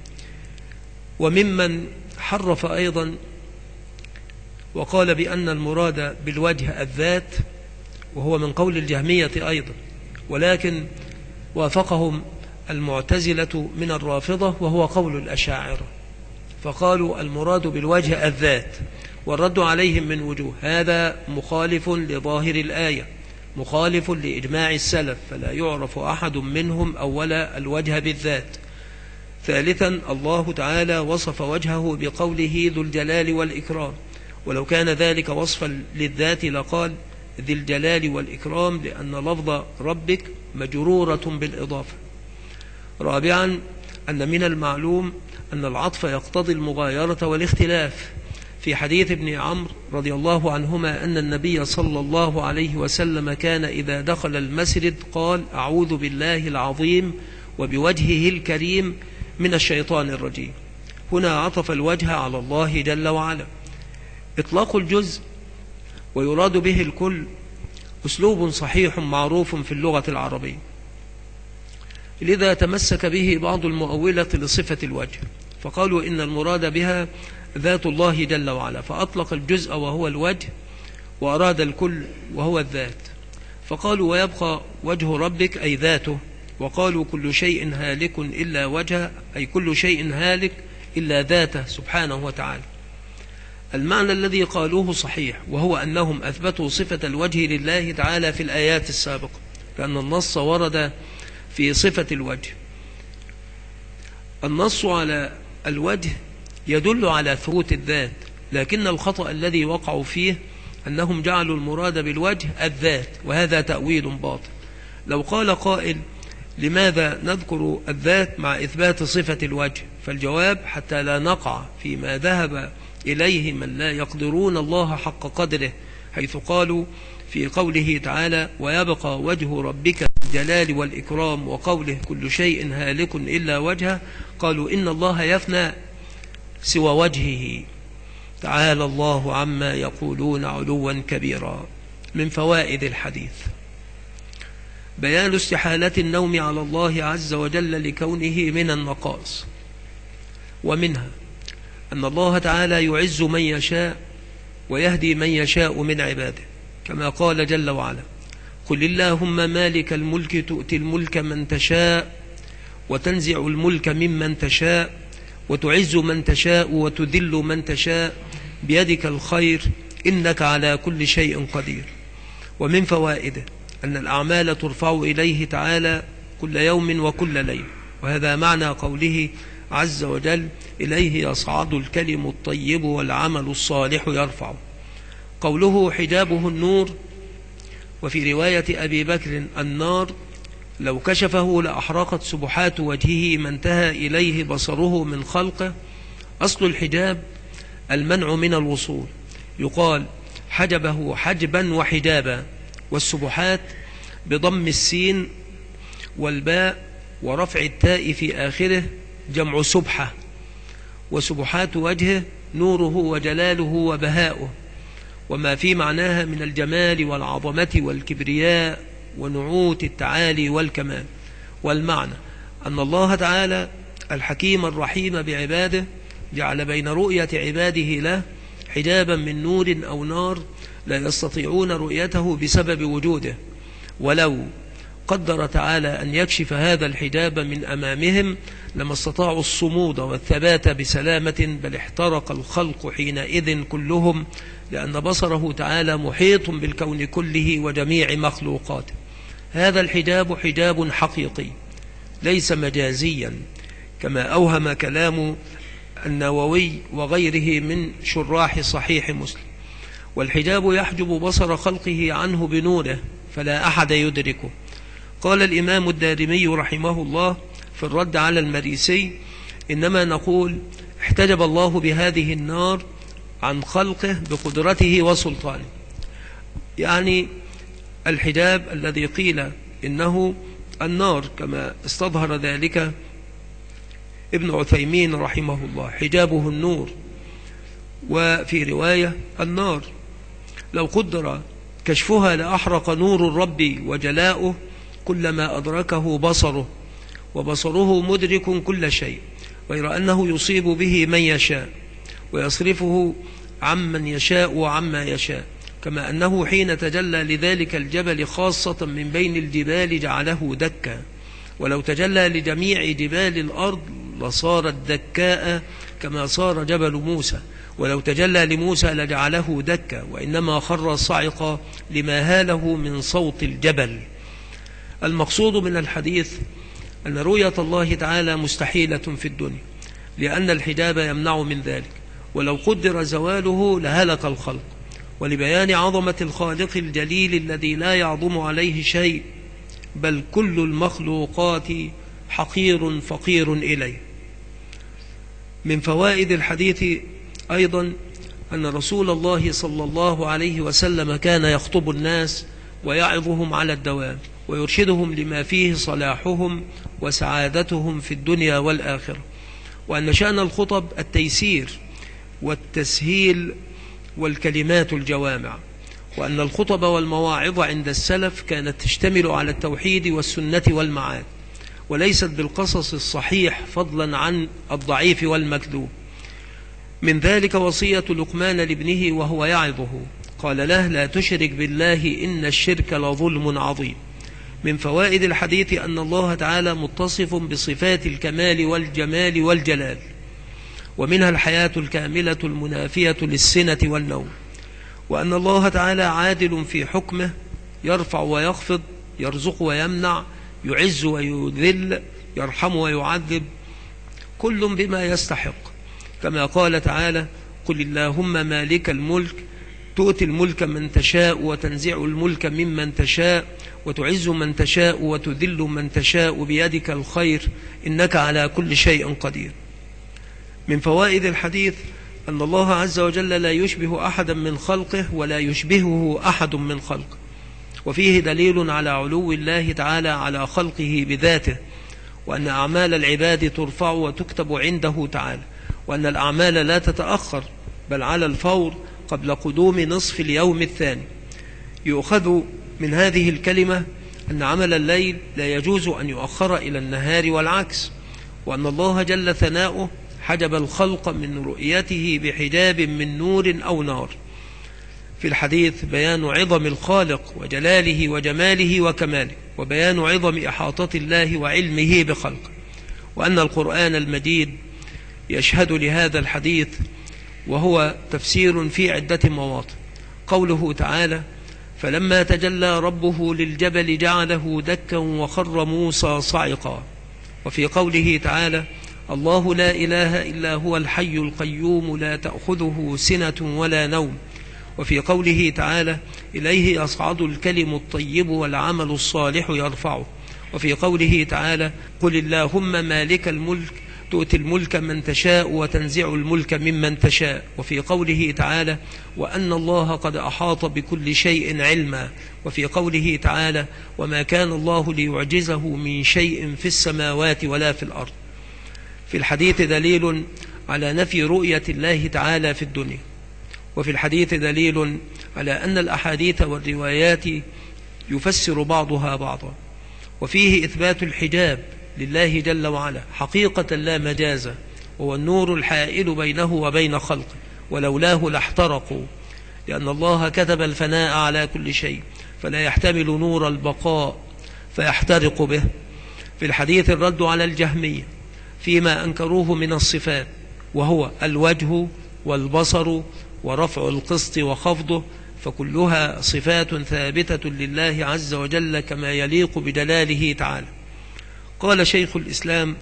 وممن حرف أيضا وقال بأن المراد بالوجه الذات، وهو من قول الجهمية أيضا، ولكن وافقهم المعتزلة من الرافضة وهو قول الأشاعرة، فقالوا المراد بالوجه الذات، والرد عليهم من وجوه: هذا مخالف لظاهر الآية، مخالف لإجماع السلف، فلا يعرف أحد منهم أول الوجه بالذات. ثالثا، الله تعالى وصف وجهه بقوله ذو الجلال والإكرام، ولو كان ذلك وصفا للذات لقال ذي الجلال والإكرام، لأن لفظ ربك مجرورة بالإضافة. رابعا، أن من المعلوم أن العطف يقتضي المغايرة والاختلاف. في حديث ابن عمرو رضي الله عنهما أن النبي صلى الله عليه وسلم كان إذا دخل المسجد قال: أعوذ بالله العظيم وبوجهه الكريم من الشيطان الرجيم. هنا عطف الوجه على الله جل وعلا. إطلاق الجزء ويراد به الكل أسلوب صحيح معروف في اللغة العربية، لذا تمسك به بعض المؤولة لصفة الوجه، فقالوا إن المراد بها ذات الله جل وعلا، فأطلق الجزء وهو الوجه، وأراد الكل وهو الذات، فقالوا ويبقى وجه ربك أي ذاته، وقالوا كل شيء هالك إلا وجهه، أي كل شيء هالك إلا ذاته سبحانه وتعالى. المعنى الذي قالوه صحيح، وهو أنهم أثبتوا صفة الوجه لله تعالى في الآيات السابقة، لأن النص ورد في صفة الوجه. النص على الوجه يدل على ثبوت الذات، لكن الخطأ الذي وقعوا فيه أنهم جعلوا المراد بالوجه الذات، وهذا تأويل باطل. لو قال قائل: لماذا نذكر الذات مع إثبات صفة الوجه؟ فالجواب: حتى لا نقع فيما ذهب إليه من لا يقدرون الله حق قدره، حيث قالوا في قوله تعالى: ويبقى وجه ربك الجلال والإكرام، وقوله كل شيء هالك إلا وجهه، قالوا إن الله يفنى سوى وجهه، تعالى الله عما يقولون علوا كبيرا. من فوائد الحديث بيان استحالة النوم على الله عز وجل لكونه من النقائص، ومنها أن الله تعالى يعز من يشاء ويهدي من يشاء من عباده، كما قال جل وعلا: قل اللهم مالك الملك تؤتي الملك من تشاء وتنزع الملك ممن تشاء وتعز من تشاء وتذل من تشاء بيدك الخير إنك على كل شيء قدير. ومن فوائده أن الأعمال ترفع إليه تعالى كل يوم وكل ليل، وهذا معنى قوله عز وجل: إليه يصعد الكلم الطيب والعمل الصالح يرفعه. قوله حجابه النور، وفي رواية أبي بكر النار، لو كشفه لأحرقت سبحات وجهه ما انتهى إليه بصره من خلقه. أصل الحجاب المنع من الوصول، يقال حجبه حجبا وحجابا، والسبحات بضم السين والباء ورفع التاء في آخره جمع سبحة، وسبحات وجهه نوره وجلاله وبهاؤه، وما في معناها من الجمال والعظمة والكبرياء ونعوت التعالي والكمال. والمعنى أن الله تعالى الحكيم الرحيم بعباده جعل بين رؤية عباده له حجابا من نور أو نار لا يستطيعون رؤيته بسبب وجوده، ولو قدر تعالى أن يكشف هذا الحجاب من أمامهم لما استطاعوا الصمود والثبات بسلامة، بل احترق الخلق حينئذ كلهم، لأن بصره تعالى محيط بالكون كله وجميع مخلوقاته. هذا الحجاب حجاب حقيقي ليس مجازيا، كما أوهم كلام النووي وغيره من شراح صحيح مسلم. والحجاب يحجب بصر خلقه عنه بنوره فلا أحد يدركه. قال الإمام الدارمي رحمه الله في الرد على المريسي: إنما نقول احتجب الله بهذه النار عن خلقه بقدرته وسلطانه. يعني الحجاب الذي قيل إنه النار، كما استظهر ذلك ابن عثيمين رحمه الله، حجابه النور، وفي رواية النار لو قدر كشفها لأحرق نور الرب وجلاؤه، كلما أدركه بصره، وبصره مدرك كل شيء، غير أنه يصيب به من يشاء ويصرفه عمن يشاء وعما يشاء، كما أنه حين تجلى لذلك الجبل خاصة من بين الجبال جعله دكا، ولو تجلى لجميع جبال الأرض لصارت دكاء كما صار جبل موسى، ولو تجلى لموسى لجعله دكا، وإنما خر صعقا لما هاله من صوت الجبل. المقصود من الحديث أن رؤية الله تعالى مستحيلة في الدنيا، لأن الحجاب يمنع من ذلك، ولو قدر زواله لهلك الخلق. ولبيان عظمة الخالق الجليل الذي لا يعظم عليه شيء، بل كل المخلوقات حقير فقير إليه. من فوائد الحديث أيضا أن رسول الله صلى الله عليه وسلم كان يخطب الناس ويعظهم على الدوام، ويرشدهم لما فيه صلاحهم وسعادتهم في الدنيا والآخرة، وأن شأن الخطب التيسير والتسهيل والكلمات الجوامع، وأن الخطب والمواعظ عند السلف كانت تشتمل على التوحيد والسنة والمعاد، وليست بالقصص الصحيح فضلا عن الضعيف والمكذوب. من ذلك وصية لقمان لابنه وهو يعظه، قال له: لا تشرك بالله إن الشرك لظلم عظيم. من فوائد الحديث أن الله تعالى متصف بصفات الكمال والجمال والجلال، ومنها الحياة الكاملة المنافية للسنة والنوم، وأن الله تعالى عادل في حكمه، يرفع ويخفض، يرزق ويمنع، يعز ويذل، يرحم ويعذب، كل بما يستحق، كما قال تعالى: قل اللهم مالك الملك تؤتي الملك من تشاء وتنزع الملك ممن تشاء وتعز من تشاء وتذل من تشاء بيدك الخير إنك على كل شيء قدير. من فوائد الحديث أن الله عز وجل لا يشبه أحدا من خلقه ولا يشبهه أحد من خلقه، وفيه دليل على علو الله تعالى على خلقه بذاته، وأن أعمال العباد ترفع وتكتب عنده تعالى، وأن الأعمال لا تتأخر بل على الفور قبل قدوم نصف اليوم الثاني. يؤخذ من هذه الكلمة أن عمل الليل لا يجوز أن يؤخر إلى النهار والعكس، وأن الله جل ثناؤه حجب الخلق من رؤيته بحجاب من نور أو نار. في الحديث بيان عظم الخالق وجلاله وجماله وكماله، وبيان عظم إحاطة الله وعلمه بخلقه، وأن القرآن المجيد يشهد لهذا الحديث، وهو تفسير في عدة مواطن. قوله تعالى: فلما تجلى ربه للجبل جعله دكا وخر موسى صعقا. وفي قوله تعالى: الله لا إله إلا هو الحي القيوم لا تأخذه سنة ولا نوم. وفي قوله تعالى: إليه يصعد الكلم الطيب والعمل الصالح يرفعه. وفي قوله تعالى: قل اللهم مالك الملك تؤتي الملك من تشاء وتنزع الملك ممن تشاء. وفي قوله تعالى: وأن الله قد أحاط بكل شيء علما. وفي قوله تعالى: وما كان الله ليعجزه من شيء في السماوات ولا في الأرض. في الحديث دليل على نفي رؤية الله تعالى في الدنيا، وفي الحديث دليل على أن الأحاديث والروايات يفسر بعضها بعضا، وفيه إثبات الحجاب لله جل وعلا حقيقة لا مجازا، وهو النور الحائل بينه وبين خلقه، ولولاه لاحترقوا، لأن الله كتب الفناء على كل شيء فلا يحتمل نور البقاء فيحترق به. في الحديث الرد على الجهمية فيما أنكروه من الصفات، وهو الوجه والبصر ورفع القسط وخفضه، فكلها صفات ثابتة لله عز وجل كما يليق بدلاله تعالى. قال شيخ الإسلام: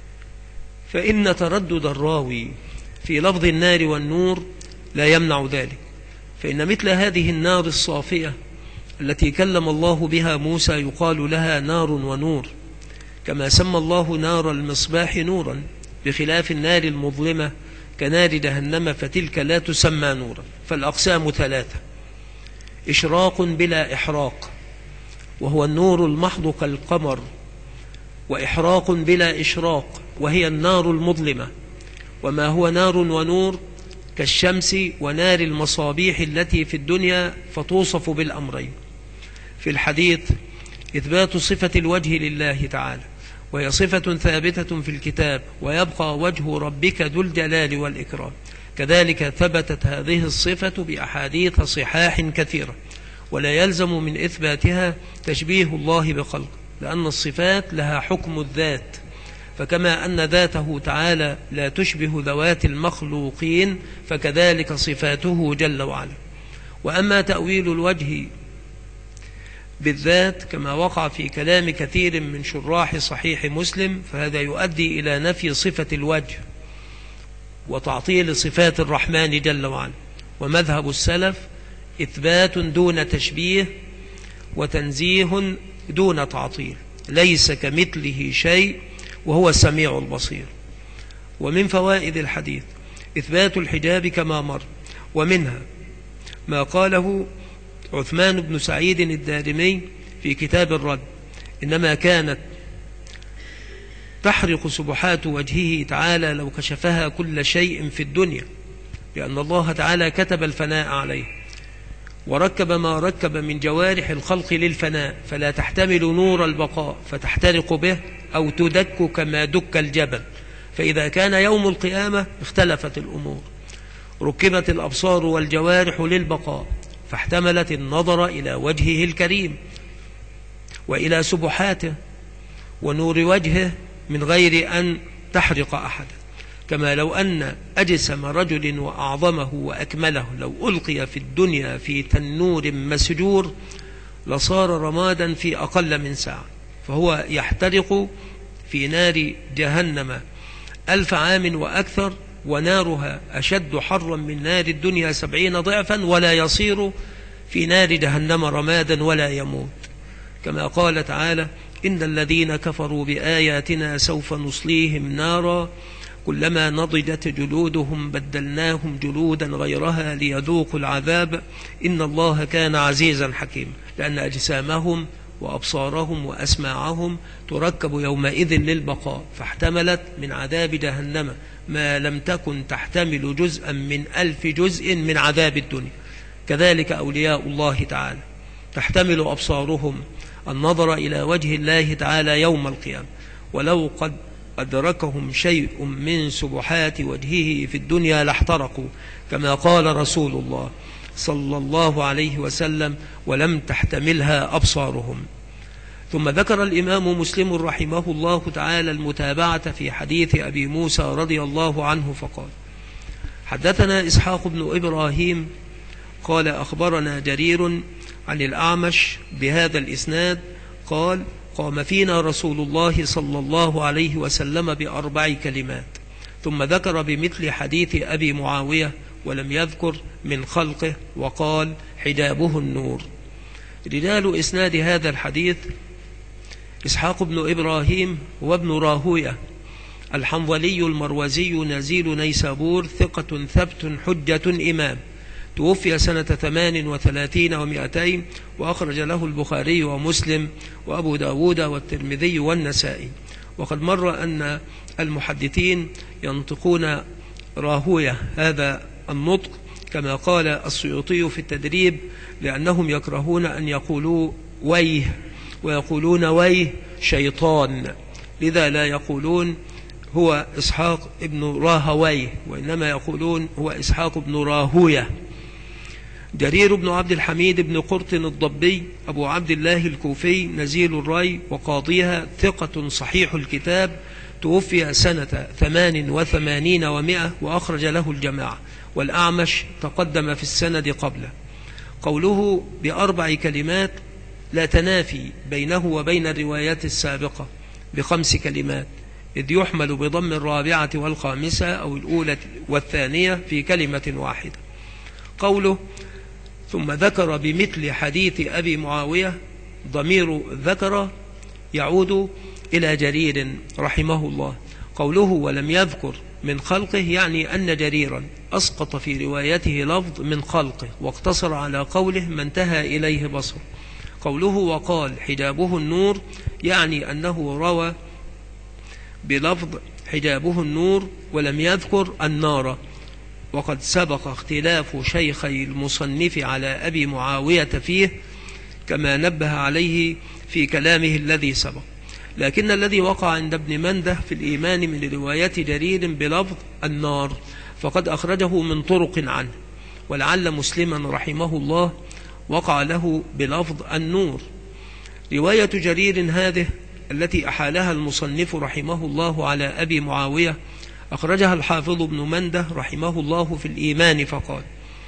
فإن تردد الراوي في لفظ النار والنور لا يمنع ذلك، فإن مثل هذه النار الصافية التي كلم الله بها موسى يقال لها نار ونور، كما سمى الله نار المصباح نورا، بخلاف النار المظلمة كنار جهنم فتلك لا تسمى نورا. فالأقسام ثلاثة: إشراق بلا إحراق وهو النور المحض كالقمر، وإحراق بلا إشراق وهي النار المظلمة، وما هو نار ونور كالشمس ونار المصابيح التي في الدنيا فتوصف بالأمرين. في الحديث: إثبات صفة الوجه لله تعالى، وهي صفة ثابتة في الكتاب، ويبقى وجه ربك ذو الجلال والإكرام. كذلك ثبتت هذه الصفة بأحاديث صحاح كثيرة، ولا يلزم من إثباتها تشبيه الله بخلق، لأن الصفات لها حكم الذات، فكما أن ذاته تعالى لا تشبه ذوات المخلوقين فكذلك صفاته جل وعلا. وأما تأويل الوجه بالذات كما وقع في كلام كثير من شراح صحيح مسلم فهذا يؤدي إلى نفي صفة الوجه وتعطيل صفات الرحمن جل وعلا. ومذهب السلف إثبات دون تشبيه وتنزيه دون تعطيل، ليس كمثله شيء وهو السميع البصير. ومن فوائد الحديث إثبات الحجاب كما مر، ومنها ما قاله عثمان بن سعيد الدارمي في كتاب الرد: إنما كانت تحرق سبحات وجهه تعالى لو كشفها كل شيء في الدنيا، لأن الله تعالى كتب الفناء عليه، وركب ما ركب من جوارح الخلق للفناء، فلا تحتمل نور البقاء فتحترق به أو تدك كما دك الجبل. فإذا كان يوم القيامة اختلفت الأمور، ركبت الأبصار والجوارح للبقاء، فاحتملت النظر إلى وجهه الكريم وإلى سبحاته ونور وجهه من غير أن تحرق أحدا. كما لو أن أجسم رجل وأعظمه وأكمله لو ألقي في الدنيا في تنور مسجور لصار رمادا في أقل من ساعة، فهو يحترق في نار جهنم 1000 عام وأكثر، ونارها أشد حرا من نار الدنيا 70 ضعفا، ولا يصير في نار جهنم رمادا ولا يموت. كما قال تعالى: إن الذين كفروا بآياتنا سوف نصليهم نارا كلما نضجت جلودهم بدلناهم جلودا غيرها ليذوقوا العذاب إن الله كان عزيزا حكيما. لأن أجسامهم وأبصارهم وأسماعهم تركب يومئذ للبقاء، فاحتملت من عذاب جهنم ما لم تكن تحتمل جزءا من 1000 جزء من عذاب الدنيا. كذلك أولياء الله تعالى تحتمل أبصارهم النظر إلى وجه الله تعالى يوم القيامة، ولو قد أدركهم شيء من سبحات وجهه في الدنيا لاحترقوا، كما قال رسول الله صلى الله عليه وسلم: ولم تحتملها أبصارهم. ثم ذكر الإمام مسلم رحمه الله تعالى المتابعة في حديث أبي موسى رضي الله عنه فقال: حدثنا إسحاق بن إبراهيم قال أخبرنا جرير عن الأعمش بهذا الإسناد قال: قام فينا رسول الله صلى الله عليه وسلم ب4 كلمات، ثم ذكر بمثل حديث أبي معاوية ولم يذكر من خلقه، وقال: حجابه النور. رجال إسناد هذا الحديث: إسحاق بن إبراهيم وابن راهوية الحنظلي المروزي نزيل نيسابور، ثقة ثبت حجة إمام، توفي سنة 38 و200، وأخرج له البخاري ومسلم وأبو داود والترمذي والنسائي. وقد مر أن المحدثين ينطقون راهوية هذا النطق كما قال السيوطي في التدريب، لأنهم يكرهون أن يقولوا ويه، ويقولون ويه شيطان، لذا لا يقولون هو إسحاق ابن راهويه، وإنما يقولون هو إسحاق ابن راهوية. جرير بن عبد الحميد بن قرط الضبي أبو عبد الله الكوفي نزيل الري وقاضيها، ثقة صحيح الكتاب، توفي سنة 88 و100، وأخرج له الجماعة. والأعمش تقدم في السند قبله. قوله ب4 كلمات لا تنافي بينه وبين الروايات السابقة ب5 كلمات، إذ يحمل بضم الرابعة والخامسة أو الأولى والثانية في كلمة واحدة. قوله ثم ذكر بمثل حديث أبي معاوية، ضمير ذكر يعود إلى جرير رحمه الله. قوله ولم يذكر من خلقه يعني أن جريرا أسقط في روايته لفظ من خلقه، واقتصر على قوله ما انتهى إليه بصر. قوله وقال حجابه النور يعني أنه روى بلفظ حجابه النور ولم يذكر النار. وقد سبق اختلاف شيخي المصنف على أبي معاوية فيه، كما نبه عليه في كلامه الذي سبق. لكن الذي وقع عند ابن منده في الإيمان من رواية جرير بلفظ النار فقد أخرجه من طرق عنه، ولعل مسلما رحمه الله وقع له بلفظ النور. رواية جرير هذه التي أحالها المصنف رحمه الله على أبي معاوية أخرجها الحافظ ابن منده رحمه الله في الإيمان فقال: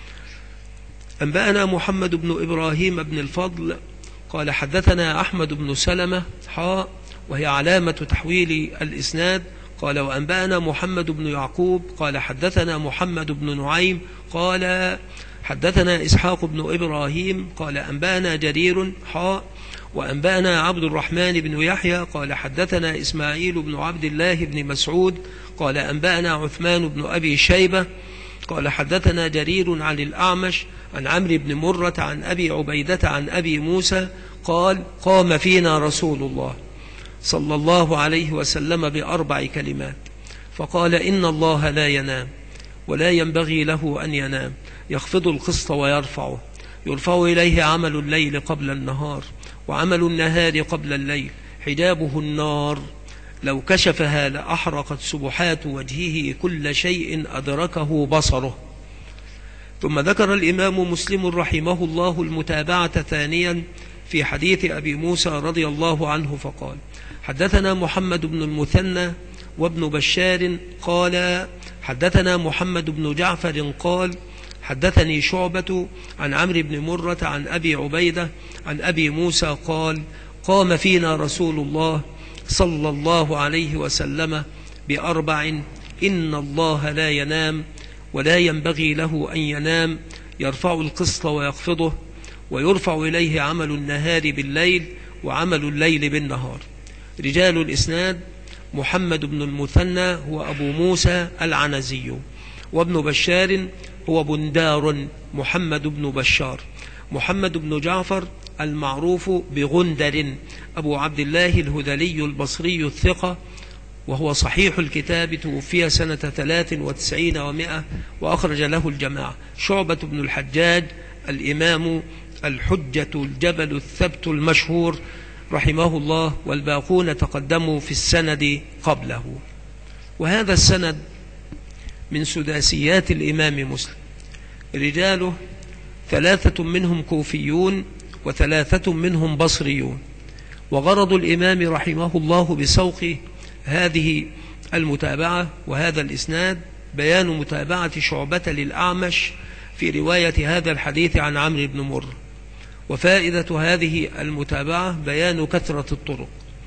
أنبأنا محمد بن إبراهيم بن الفضل قال حدثنا أحمد بن سلمة وهي علامة تحويل الإسناد. قال: وأنبأنا محمد بن يعقوب قال حدثنا محمد بن نعيم قال حدثنا إسحاق بن إبراهيم قال أنبأنا جرير وأنبأنا عبد الرحمن بن يحيى قال حدثنا إسماعيل بن عبد الله بن مسعود قال أنبأنا عثمان بن أبي شيبة قال حدثنا جرير عن الأعمش عن عمرو بن مرة عن أبي عبيدة عن أبي موسى قال: قام فينا رسول الله صلى الله عليه وسلم بأربع كلمات فقال: إن الله لا ينام ولا ينبغي له أن ينام، يخفض القسط ويرفعه، يرفع إليه عمل الليل قبل النهار وعمل النهار قبل الليل، حجابه النار، لو كشفها لأحرقت سبحات وجهه كل شيء أدركه بصره. ثم ذكر الإمام مسلم رحمه الله المتابعة ثانيا في حديث أبي موسى رضي الله عنه فقال: حدثنا محمد بن المثنى وابن بشار قال حدثنا محمد بن جعفر قال حدثني شعبة عن عمرو بن مرة عن أبي عبيدة عن أبي موسى قال: قام فينا رسول الله صلى الله عليه وسلم بأربع: إن الله لا ينام ولا ينبغي له أن ينام، يرفع القسط ويخفضه، ويرفع إليه عمل النهار بالليل وعمل الليل بالنهار. رجال الإسناد: محمد بن المثنى هو أبو موسى العنزي، وابن بشار هو بندار محمد بن بشار، محمد بن جعفر المعروف بغندر أبو عبد الله الهذلي البصري الثقة، وهو صحيح الكتاب، توفي سنة 93 و100 وأخرج له الجماعة. شعبة بن الحجاج الإمام الحجة الجبل الثبت المشهور رحمه الله، والباقون تقدموا في السند قبله. وهذا السند من سداسيات الإمام مسلم، رجاله 3 منهم كوفيون و3 منهم بصريون. وغرض الإمام رحمه الله بسوق هذه المتابعة وهذا الإسناد بيان متابعة شعبة للأعمش في رواية هذا الحديث عن عمرو بن مرة. وفائدة هذه المتابعة بيان كثرة الطرق.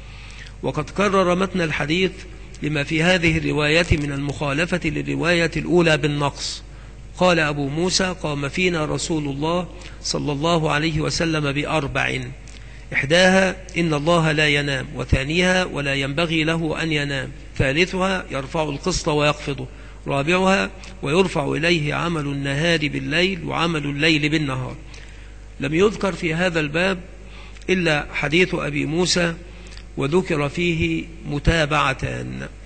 وقد كرر متن الحديث لما في هذه الرواية من المخالفة للرواية الأولى بالنقص. قال أبو موسى: قام فينا رسول الله صلى الله عليه وسلم بأربع: إحداها إن الله لا ينام، وثانيها ولا ينبغي له أن ينام، ثالثها يرفع القسط ويخفضه، رابعها ويرفع إليه عمل النهار بالليل وعمل الليل بالنهار. لم يذكر في هذا الباب إلا حديث أبي موسى، وذكر فيه متابعتان.